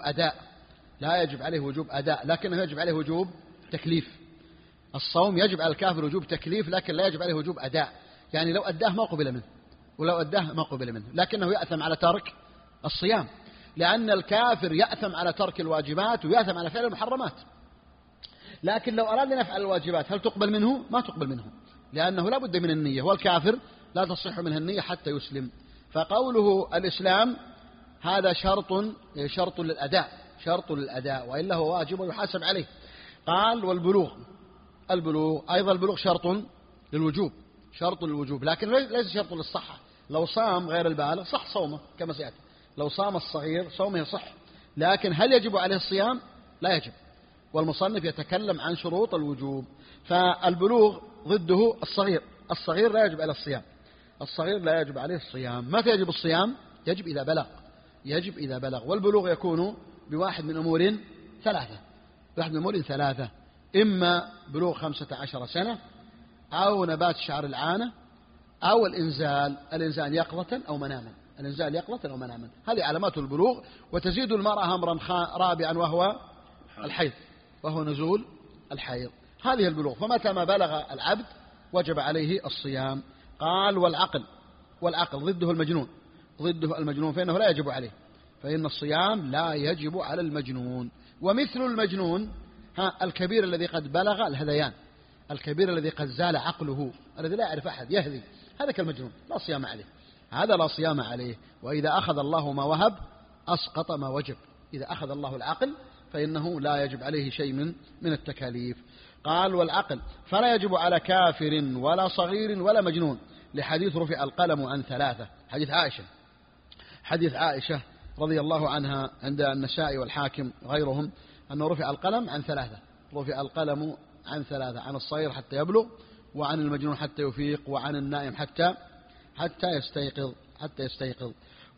S2: أداء، لكنه يجب عليه وجوب تكليف. الصوم يجب على الكافر وجوب تكليف، لكن لا يجب عليه وجوب أداء، يعني لو أداه ما قبل منه، لكنه يأثم على ترك الصيام، لأن الكافر يأثم على ترك الواجبات ويأثم على فعل المحرمات. لكن لو أراد أن يفعل الواجبات هل تقبل منه؟ ما تقبل منه، لأنه لا بد من النية، والكافر لا تصح منه النية حتى يسلم. فقوله الإسلام هذا شرط للأداء، وإلا هو واجب ويحاسب عليه. قال والبلوغ، أيضا البلوغ شرط للوجوب، لكن ليس شرط للصحة. لو صام غير البالغ صح صومه كما سيأتي، لو صام الصغير صومه صح، لكن هل يجب عليه الصيام؟ لا يجب. والمصنف يتكلم عن شروط الوجوب. فالبلوغ ضده الصغير لا يجب على الصيام، الصغير لا يجب عليه الصيام. متى يجب الصيام؟ يجب إذا بلغ، يجب إذا بلغ. والبلوغ يكون بواحد من أمور ثلاثة، واحد من أمور ثلاثة: إما بلوغ 15 سنة، أو نبات شعر العانة، أو الإنزال يقظة أو مناما. الإنزال يقظة أو مناما، هذه علامات البلوغ. وتزيد المرأة أمرا رابعا وهو الحيض، وهو نزول الحيض. هذه البلوغ. فمتى ما بلغ العبد وجب عليه الصيام. قال: والعقل ضده المجنون، ضده المجنون فإنه لا يجب عليه، فإن الصيام لا يجب على المجنون. ومثل المجنون الكبير الذي قد بلغ الهذيان، الكبير الذي قد زال عقله، الذي لا يعرف أحد يهذي، هذا كالمجنون لا صيام عليه، هذا لا صيام عليه. وإذا أخذ الله ما وهب أسقط ما وجب. إذا أخذ الله العقل فإنه لا يجب عليه شيء من التكاليف. قال: والعقل فلا يجب على كافر ولا صغير ولا مجنون، لحديث رفع القلم عن ثلاثة، حديث عائشة رضي الله عنها عند النسائي والحاكم وغيرهم، أنه رفع القلم عن ثلاثة، رفع القلم عن ثلاثة: عن الصغير حتى يبلغ، وعن المجنون حتى يفيق، وعن النائم حتى يستيقظ.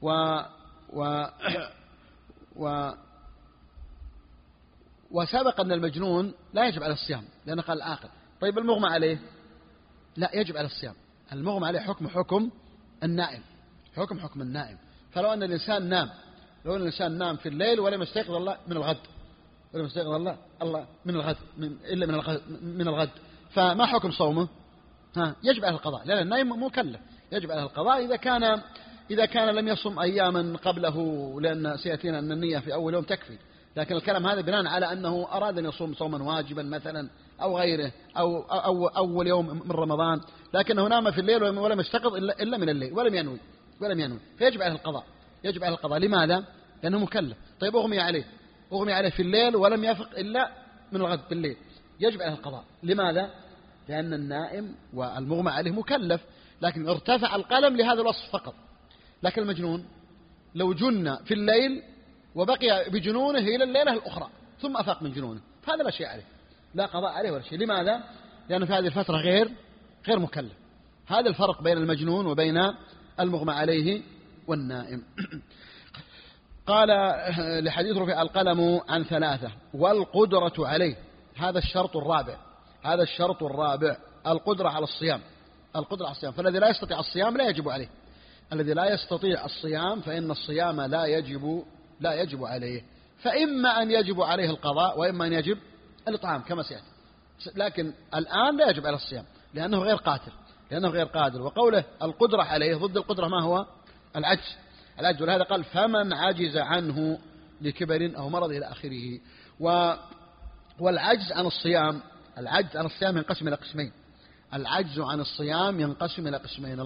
S2: وسبق أن المجنون لا يجب على الصيام لأنه قال العاقل. طيب المغمى عليه لا يجب على الصيام. المغمى عليه حكم النائم، حكم النائم. فلو أن الإنسان نام، لو أن الإنسان نام في الليل ولم يستيقظ الله من الغد، ولم يستيقظ الله إلا من الغد، فما حكم صومه؟ يجب عليه القضاء، لأن النائم مكلف، يجب عليه القضاء إذا كان لم يصم أياما قبله، لأن سيأتينا أن النية في أول يوم تكفي. لكن الكلام هذا بناء على أنه أراد أن يصوم صوما واجبا مثلا أو غيره، أو أول يوم من رمضان، لكنه نام في الليل ولم يستيقظ إلا من الليل ولم ينوي، فيجب عليه القضاء. لماذا؟ لأنه مكلف. طيب أغمي عليه في الليل ولم يفق إلا من الغد بالليل، يجب عليه القضاء. لماذا؟ لأن النائم والمغمى عليه مكلف، لكن ارتفع القلم لهذا الوصف فقط. لكن المجنون لو جن في الليل وبقي بجنونه إلى الليلة الأخرى ثم أفاق من جنونه، فهذا لا شيء عليه، لا قضاء عليه ولا شيء. لماذا؟ لأنه في هذه الفترة غير مكلف. هذا الفرق بين المجنون وبين المغمى عليه والنائم. قال: لحديث رفع القلم عن ثلاثة. والقدرة عليه، هذا الشرط الرابع، القدرة على الصيام. فالذي لا يستطيع الصيام لا يجب عليه، الذي لا يستطيع الصيام فإن الصيام لا يجب عليه. فإما أن يجب عليه القضاء، وإما أن يجب الإطعام كما سيأتي. لكن الآن لا يجب على الصيام لأنه غير قادر. وقوله القدرة عليه ضد القدرة ما هو؟ العجز. ولهذا قال: فمن عجز عنه لكبر أو مرض إلى آخره. والعجز عن الصيام ينقسم إلى قسمين. العجز عن الصيام ينقسم إلى قسمين.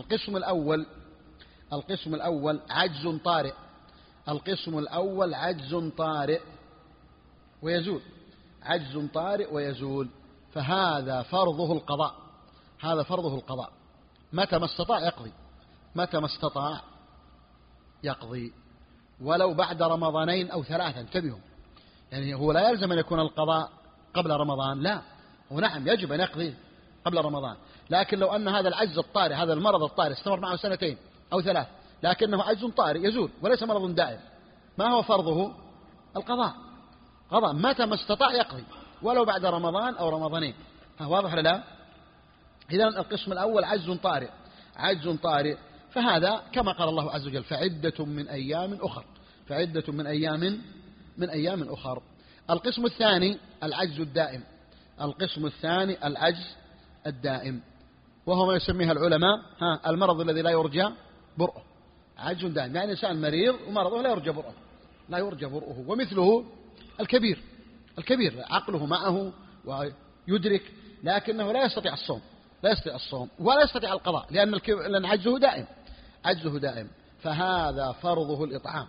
S2: القسم الأول عجز طارئ ويزول، فهذا فرضه القضاء. متى ما استطاع يقضي، ولو بعد رمضانين أو ثلاثة. انتبهوا، يعني هو لا يلزم أن يكون القضاء قبل رمضان، لا، هو نعم يجب أن يقضي قبل رمضان، لكن لو أن هذا العجز الطارئ، هذا المرض الطارئ استمر معه 2 أو 3، لكنه عجز طارئ يزول وليس مرض دائم، ما هو فرضه؟ القضاء. متى ما استطاع يقضي ولو بعد رمضان أو رمضانين. واضح ولا لا؟ إذن القسم الأول عجز طارئ، فهذا كما قال الله عز وجل: فعدة من أيام أخر. القسم الثاني العجز الدائم، وهو ما يسميها العلماء المرض الذي لا يرجى برؤه. عجز دائم يعني إنسان مريض ومرضه لا يرجى برؤه. ومثله الكبير عقله معه ويدرك، لكنه لا يستطيع الصوم ولا يستطيع القضاء، لأن عجزه دائم. فهذا فرضه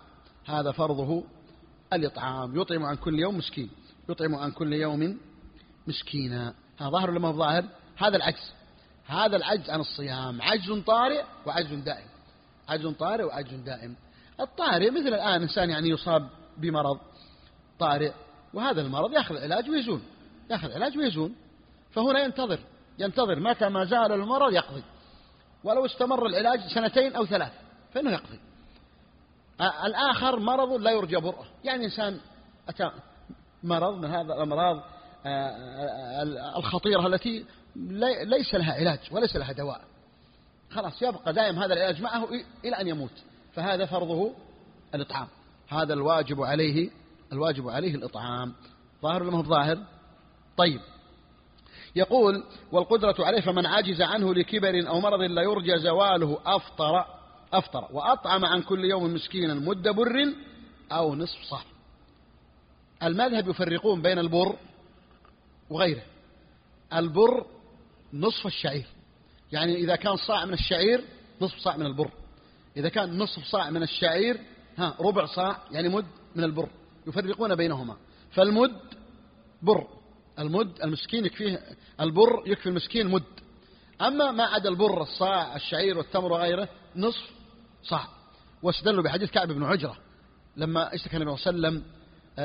S2: الإطعام، يطعم عن كل يوم مسكينا. ظاهر ولا ما هو ظاهر؟ هذا العجز عن الصيام عجز طارئ وعجز دائم. الطارئ مثل الآن إنسان يعني يصاب بمرض طارئ، وهذا المرض يأخذ علاج ويزول، فهنا ينتظر متى ما زال المرض يقضي. ولو استمر العلاج 2 أو 3 فإنه يقضي. الآخر مرض لا يرجى برؤه، يعني إنسان أتى مرض من هذا الأمراض الخطيرة التي ليس لها علاج وليس لها دواء، خلاص يبقى دائم هذا العلاج معه إلى أن يموت، فهذا فرضه الإطعام، هذا الواجب عليه الإطعام. ظاهر ولا ما هو ظاهر؟ طيب، يقول والقدرة عليه فمن عجز عنه لكبر أو مرض لا يرجى زواله أفطر وأطعم عن كل يوم مسكينا مد بر أو نصف صاع. المذهب يفرقون بين البر وغيره. البر نصف الشعير، يعني إذا كان صاع من الشعير نصف صاع من البر، إذا كان نصف صاع من الشعير ربع صاع يعني مد من البر، يفرقون بينهما. فالمد بر، المد المسكين يكفيه، البر يكفي المسكين مد. أما ما عدا البر الصاع الشعير والتمر وغيره نصف صاع. واستدلوا بحديث كعب بن عجرة لما اشتكى النبي صلى الله عليه وسلم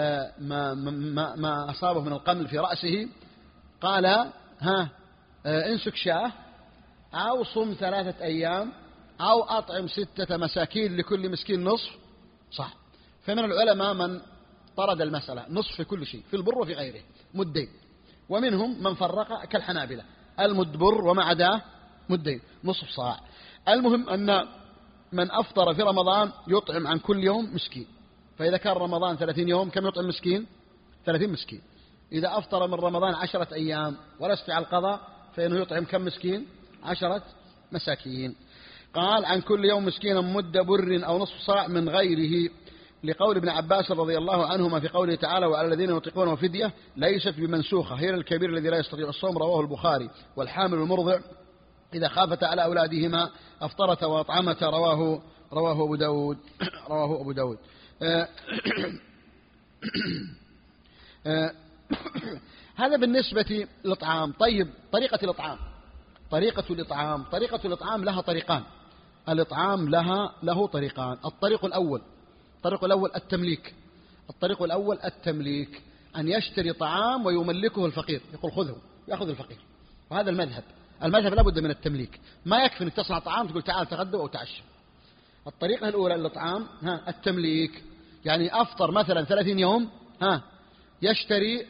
S2: ما أصابه من القمل في رأسه، قال انسك شاه أو صم 3 أيام أو أطعم 6 مساكين لكل مسكين نصف صح. فمن العلماء من طرد المسألة نصف في كل شيء، في البر وفي غيره مدين، ومنهم من فرق كالحنابلة المد بر وما عداه مدين نصف صاع. المهم أن من أفطر في رمضان يطعم عن كل يوم مسكين، فإذا كان رمضان 30 يوم كم يطعم مسكين؟ 30 مسكين. إذا أفطر من رمضان 10 أيام ولا يستطيع القضاء فإنه يطعم كم مسكين؟ 10 مساكين. قال عن كل يوم مسكينا مد بر أو نصف صاع من غيره، لقول ابن عباس رضي الله عنهما في قوله تعالى وعلى الذين يطيقونه فدية ليست بمنسوخة هي الكبير الذي لا يستطيع الصوم، رواه البخاري. والحامل والمرضع إذا خافت على أولادهما أفطرت وأطعمت، رواه أبو داود. هذا بالنسبة للإطعام. طيب، طريقة الإطعام لها طريقان. الإطعام له طريقان. الطريق الأول التمليك، أن يشتري طعام ويملكه الفقير، يقول خذه، يأخذ الفقير. وهذا المذهب لابد من التمليك، ما يكفي أن تصنع طعام تقول تعال تغدى أو تعشى. الطريقة الأولى للإطعام التمليك، يعني أفطر مثلا 30 يوم يشتري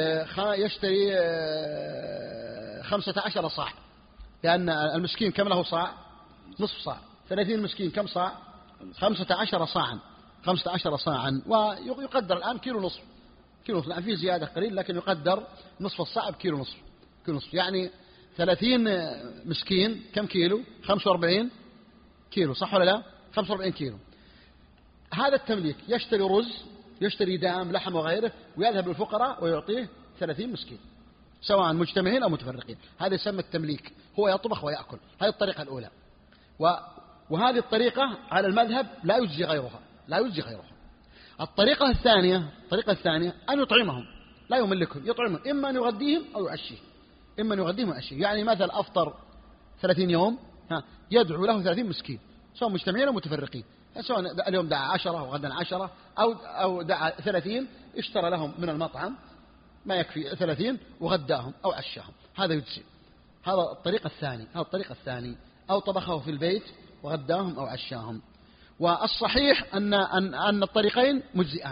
S2: 15 صاع، لأن المسكين كم له صاع؟ نصف صاع. 30 مسكين كم صاع؟ 15 صاعا. ويقدر الآن كيلو نصف، الآن فيه زيادة قليل لكن يقدر نصف الصاع بكيلو نصف، يعني 30 مسكين كم كيلو؟ 45 كيلو، صح ولا لا؟ 45 كيلو. هذا التمليك، يشتري رز، يشتري دام، لحم وغيره، ويذهب للفقراء ويعطيه 30 مسكين سواء مجتمعين أو متفرقين. هذا يسمى التمليك، هو يطبخ ويأكل. هذه الطريقة الأولى، وهذه الطريقة على المذهب لا يجزي غيرها. الطريقة الثانية أن يطعمهم، لا يملكهم، يطعمهم، إما أن يغديهم أو يعشيهم، يعني مثل أفطر 30 يوم يدعو له 30 مسكين سواء مجتمعين أو متفرقين، سواء اليوم دعا 10 وغدا 10 أو دعا 30 اشترى لهم من المطعم ما يكفي 30 وغداهم أو عشاهم، هذا يجزي. هذا الطريقة الثانية، أو طبخه في البيت وغداهم أو عشاهم. والصحيح أن الطريقين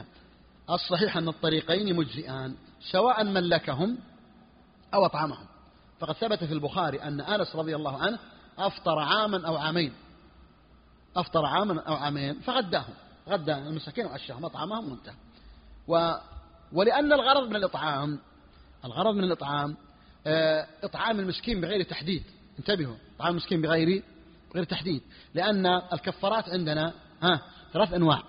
S2: مجزئان، سواء ملكهم أو أطعمهم. فقد ثبت في البخاري أن أنس رضي الله عنه أفطر عاما أو عامين فغداهم، غدا المساكين وعشاهم، أطعمهم وانتهى. ولأن الغرض من الإطعام إطعام المسكين بغير تحديد. انتبهوا، إطعام المسكين بغير تحديد، لأن الكفارات عندنا 3 أنواع.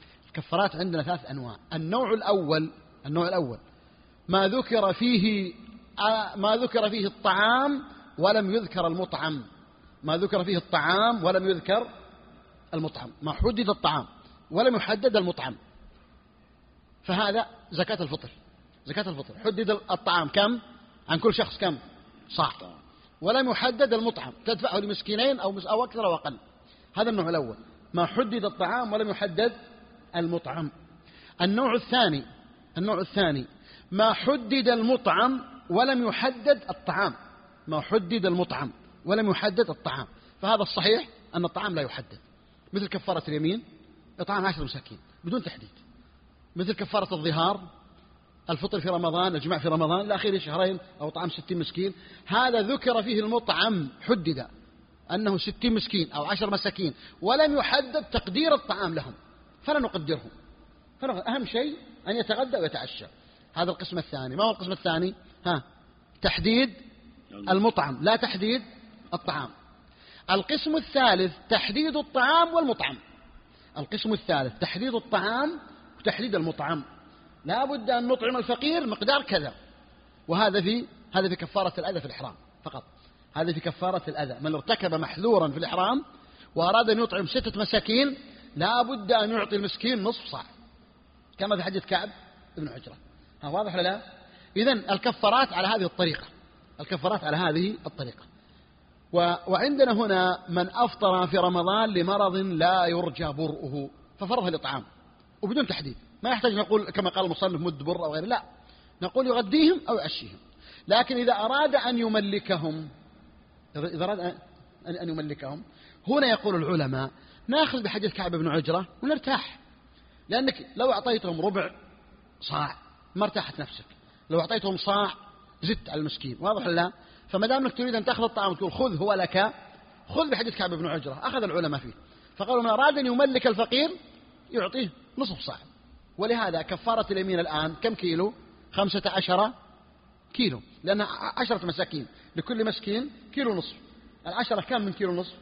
S2: النوع الأول ما ذكر فيه الطعام ولم يذكر المطعم، ما حدد الطعام ولم يحدد المطعم، فهذا زكاة الفطر. حدد الطعام كم عن كل شخص، كم صاع، ولم يحدد المطعم، تدفعه لمسكينين أو أكثر أو أقل. هذا النوع الأول، ما حدد الطعام ولم يحدد المطعم. النوع الثاني ما حدد المطعم ولم يحدد الطعام، فهذا الصحيح أن الطعام لا يحدد، مثل كفارة اليمين إطعام 10 مساكين بدون تحديد، مثل كفارة الظهار الفطر في رمضان، الجماع في رمضان إلى آخر شهرين، أو طعام 60 مسكين. هذا ذكر فيه المطعم، حدد أنه 60 مسكين أو 10 مساكين، ولم يحدد تقدير الطعام لهم، فلا نقدرهم. أهم شيء أن يتغدى ويتعشى. هذا القسم الثاني. ما هو القسم الثاني؟ تحديد المطعم، لا تحديد الطعام. القسم الثالث تحديد الطعام والمطعم. القسم الثالث تحديد الطعام وتحديد المطعم. لا بد أن نطعم الفقير مقدار كذا، وهذا في كفارة الأذى في الإحرام فقط. هذا في كفارة الأذى. من ارتكب محذورا في الإحرام وأراد أن يطعم 6 مساكين لا بد أن يعطي المسكين نصف صاع، كما في حديث كعب بن عجرة. واضح ولا لا؟ إذن الكفارات على هذه الطريقة، الكفارات على هذه الطريقة. وعندنا هنا من أفطر في رمضان لمرض لا يرجى برؤه ففرض الإطعام وبدون تحديد، ما يحتاج نقول كما قال المصنف مد بر أو غيره، لا، نقول يغديهم أو يعشيهم. لكن إذا أراد أن يملكهم، هنا يقول العلماء نأخذ بحديث كعب بن عجرة ونرتاح، لأنك لو أعطيتهم ربع صاع ما ارتاحت نفسك، لو أعطيتهم صاع زدت على المسكين. واضح لا؟ فما دام انك تريد أن تأخذ الطعام وتقول خذ هو لك، خذ بحديث كعب بن عجرة. أخذ العلماء فيه فقالوا من أراد أن يملك الفقير يعطيه نصف صاع. ولهذا كفارة اليمين الآن كم كيلو؟ 15 كيلو، لأن 10 مساكين لكل مسكين كيلو نصف. 10 كم من كيلو نصف؟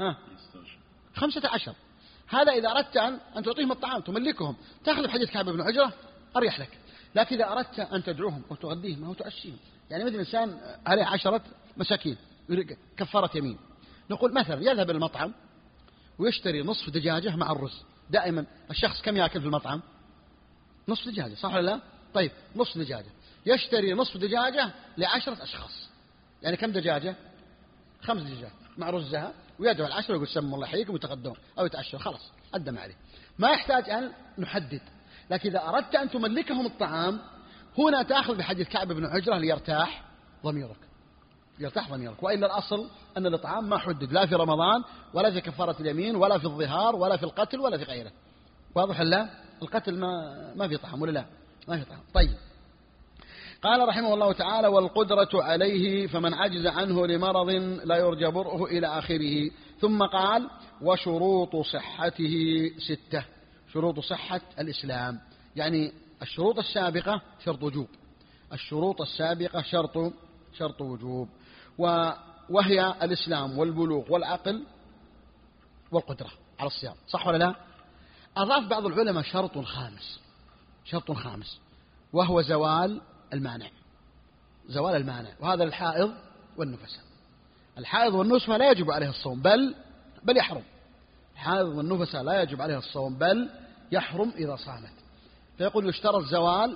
S2: 15. هذا إذا أردت أن تعطيهم الطعام تملكهم تأخذ بحديث كعب بن عجرة أريح لك. لكن إذا أردت أن تدعوهم أو تغديهم أو تعشيهم، يعني مثل إنسان عليه 10 مساكين كفارة يمين، نقول مثلا يذهب المطعم ويشتري نصف دجاجة مع الرز. دائما الشخص كم يأكل في المطعم؟ نصف دجاجة، صح ولا لا؟ طيب نصف دجاجة، يشتري نصف دجاجة ل10 أشخاص، يعني كم دجاجة؟ 5 دجاجات مع رزها، ويدعو 10 ويقول سم الله يحييكم ويتغدون أو يتعشوا، خلاص قدم عليه. ما يحتاج أن نحدد. لكن إذا أردت أن تملكهم الطعام هنا تأخذ بحديث كعب بن عجرة ليرتاح ضميرك، يرتاح ضميرك. وإلا الأصل أن الإطعام ما حدد، لا في رمضان ولا في كفارة اليمين ولا في الظهار ولا في القتل ولا في غيره. واضح لا؟ القتل ما في طعام ولا لا؟ ما في طعام. طيب، قال رحمه الله تعالى والقدرة عليه فمن عجز عنه لمرض لا يرجى برؤه إلى آخره. ثم قال وشروط صحته 6. شروط صحة الإسلام، يعني الشروط السابقة شرط وجوب، الشروط السابقة شرط وجوب، وهي الإسلام والبلوغ والعقل والقدرة على الصيام، صح ولا لا؟ أضاف بعض العلماء شرط خامس وهو زوال المانع، وهذا للحائض والنفساء. الحائض والنفساء لا يجب عليها الصوم بل يحرم. الحائض والنفساء لا يجب عليها الصوم بل يحرم إذا صامت. فيقول يشترط زوال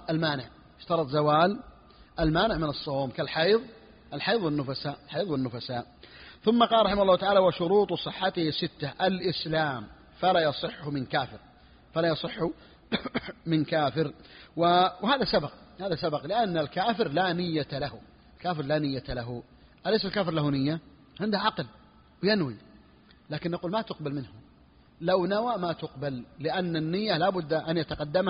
S2: المانع من الصوم كالحيض والنفساء. ثم قال رحمه الله تعالى وشروط صحته 6. الإسلام فلا يصح من كافر وهذا سبق لأن الكافر لا نية له. أليس الكافر له نية؟ عنده عقل وينوي، لكن نقول ما تقبل منه. لو نوى ما تقبل، لأن النية لابد أن يتقدمها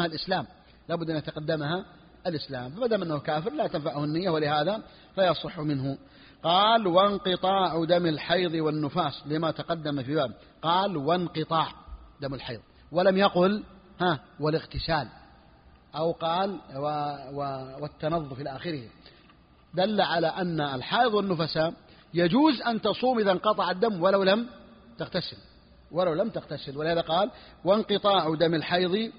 S2: الإسلام. فما دام أنه كافر لا تنفعه النية، ولهذا لا يصح منه. قال وانقطاع دم الحيض والنفاس لما تقدم في باب. قال وانقطاع دم الحيض، ولم يقل والاغتسال، أو قال والتنظف إلى آخره. دل على أن الحائض والنفساء يجوز أن تصوم إذا انقطع الدم ولو لم تغتسل. ولهذا قال وانقطاع دم الحيض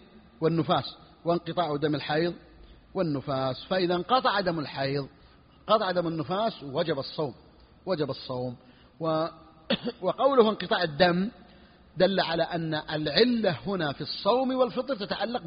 S2: والنفاس. فإذا انقطع دم الحيض قطع دم النفاس وجب الصوم. وقوله انقطاع الدم دل على أن العلة هنا في الصوم والفطر تتعلق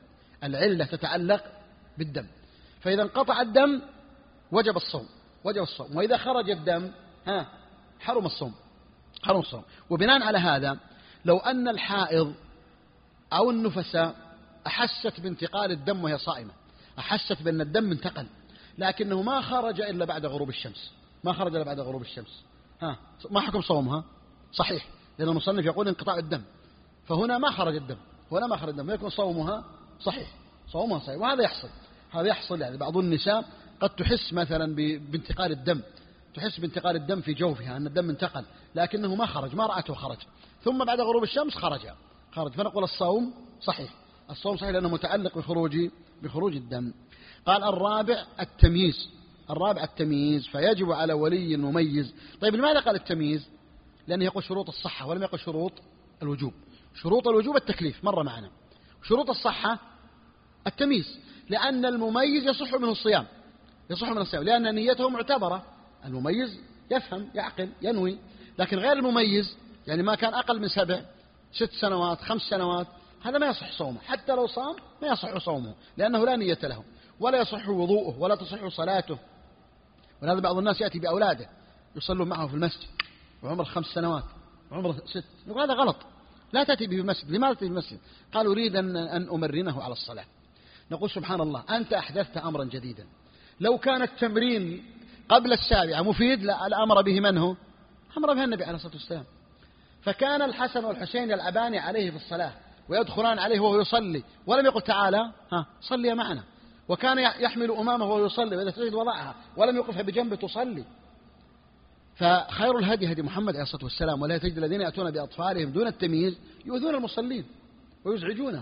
S2: بالدم. فإذا انقطع الدم وجب الصوم، وإذا خرج الدم حرم الصوم. وبناء على هذا لو أن الحائض أو النفساء أحست بانتقال الدم وهي صائمة، أحست بأن الدم انتقل، لكنه ما خرج إلا بعد غروب الشمس، ما حكم صومها؟ صحيح، لأن المصنف يقول انقطاع الدم، فهنا ما خرج الدم، فيكون صومها صحيح، وهذا يحصل يعني بعض النساء قد تحس مثلا بانتقال الدم، بانتقال الدم في جوفها، أن الدم انتقل لكنه ما خرج، ما رأته خرج، ثم بعد غروب الشمس خرج، فنقول الصوم صحيح لأنه متعلق بخروج الدم. قال الرابع التمييز، فيجب على ولي المميز. طيب لماذا قال التمييز؟ لأنه يقول شروط الصحة ولم يقل شروط الوجوب. شروط الوجوب التكليف مر معنا، شروط الصحة التمييز، لأن المميز يصح منه الصيام، لأن نيته معتبرة. المميز يفهم يعقل ينوي، لكن غير المميز يعني ما كان أقل من 7 6 سنوات 5 سنوات هذا ما يصح صومه، حتى لو صام ما يصح صومه، لأنه لا نية له، ولا يصح وضوءه، ولا تصح صلاته. ولهذا بعض الناس يأتي بأولاده يصلون معه في المسجد وعمره 5 سنوات وعمره 6، نقول هذا غلط، لا تأتي به في المسجد. لماذا تأتي بالمسجد؟ قال أريد أن أمرنه على الصلاة. نقول سبحان الله، أنت أحدثت أمرا جديدا. لو كان التمرين قبل 7 مفيد الأمر به من هو؟ أمر به النبي عليه الصلاة والسلام. فكان الحسن والحسين يلعبان عليه في الصلاة ويدخلان عليه وهو يصلي، ولم يقل تعالى صلي معنا. وكان يحمل أمامه وهو يصلي، وإذا تجد وضعها، ولم يقفها بجنبه تصلي. فخير الهدي هدي محمد عليه الصلاة والسلام. ولا تجد الذين يأتون بأطفالهم دون التمييز يؤذون المصلين ويزعجونهم.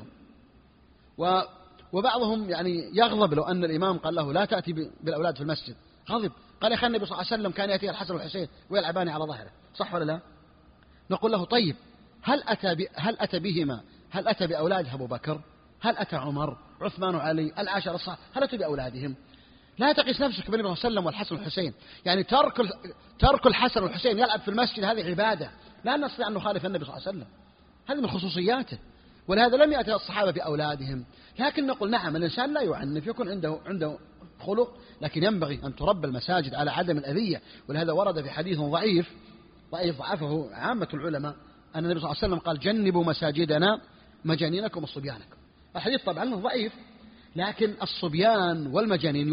S2: وبعضهم يعني يغضب لو أن الإمام قال له لا تأتي بالأولاد في المسجد، غضب، قال يا أخي النبي صلى الله عليه وسلم كان يأتي الحسن والحسين ويلعبان على ظهره، صح ولا لا؟ نقول له طيب هل أتى بهما؟ هل أتى بأولاد أبو بكر؟ هل أتى عمر عثمان وعلي العشرة الصحابة؟ هل أتوا بأولادهم؟ لا تقيس نفسك بالنبي صلى الله عليه وسلم والحسن والحسين. يعني ترك الحسن والحسين يلعب في المسجد هذه عبادة، لا نستطيع أن نخالف النبي صلى الله عليه وسلم، هذه من خصوصياته. ولهذا لم يأتي الصحابة بأولادهم. لكن نقول نعم الإنسان لا يعنف، يكون عنده خلق، لكن ينبغي أن تربى المساجد على عدم الأذية. ولهذا ورد في حديث ضعفه عامة العلماء أن النبي صلى الله عليه وسلم قال جنبوا مساجدنا مجانينكم وصبيانكم. الحديث طبعا ضعيف، لكن الصبيان والمجانين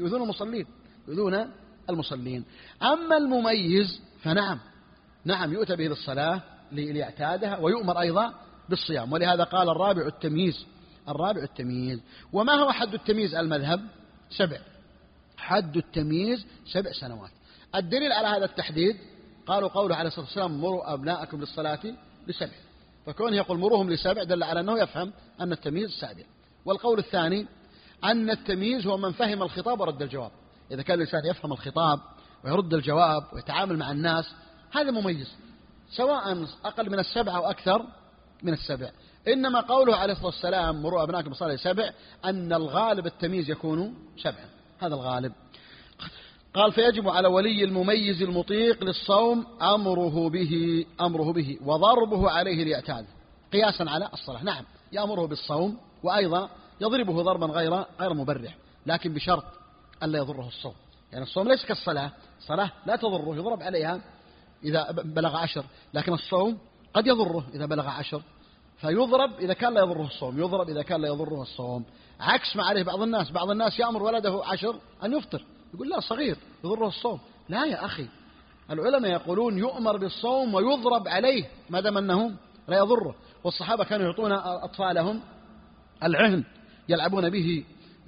S2: يؤذون المصلين. أما المميز فنعم يؤتى به للصلاة ليعتادها، ويؤمر أيضا بالصيام. ولهذا قال الرابع التمييز. وما هو حد التمييز؟ المذهب 7، حد التمييز 7 سنوات. الدليل على هذا التحديد قالوا قوله عليه الصلاة والسلام مروا أبناءكم للصلاة ل7، فكونه يقول مروهم ل7 دل على أنه يفهم أن التمييز 7. والقول الثاني أن التمييز هو من فهم الخطاب ورد الجواب. إذا كان الإنسان يفهم الخطاب ويرد الجواب ويتعامل مع الناس هذا مميز، سواء أقل من 7 أو أكثر من 7. إنما قوله عليه الصلاة والسلام مروا أبناءكم بالصلاة ل7 أن الغالب التمييز يكون 7، هذا الغالب. قال فيجب على ولي المميز المطيق للصوم أمره به وضربه عليه ليعتاد، قياسا على الصلاة. نعم يأمره بالصوم، وأيضا يضربه ضربا غير مبرح، لكن بشرط ألا يضره الصوم. يعني الصوم ليس كالصلاة، الصلاة لا تضره، يضرب عليها إذا بلغ 10، لكن الصوم قد يضره إذا بلغ 10، فيضرب إذا كان لا يضره الصوم، يضرب إذا كان لا يضره الصوم. عكس ما عليه بعض الناس يأمر ولده 10 أن يفطر، يقول لا صغير يضره الصوم. لا يا أخي، العلماء يقولون يؤمر بالصوم ويضرب عليه ما دام أنه لا يضره. والصحابة كانوا يعطون أطفالهم العهن يلعبون به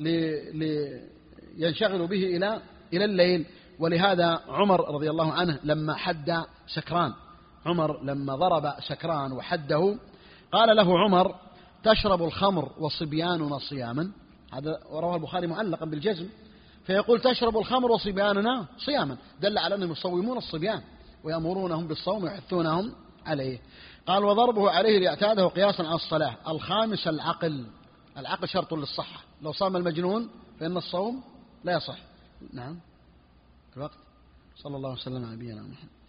S2: ينشغلوا به إلى الليل. ولهذا عمر رضي الله عنه لما حد سكران، عمر لما ضرب سكران وحده قال له عمر تشرب الخمر وصبياننا صياما، هذا رواه البخاري معلقا بالجزم، فيقول تشرب الخمر وصبياننا صياما، دل على أنهم يصومون الصبيان ويأمرونهم بالصوم ويحثونهم عليه. قال وضربه عليه ليعتاده قياسا على الصلاة. الخامس العقل شرط للصحة، لو صام المجنون فإن الصوم لا يصح. نعم الوقت. صلى الله وسلم على نبينا محمد.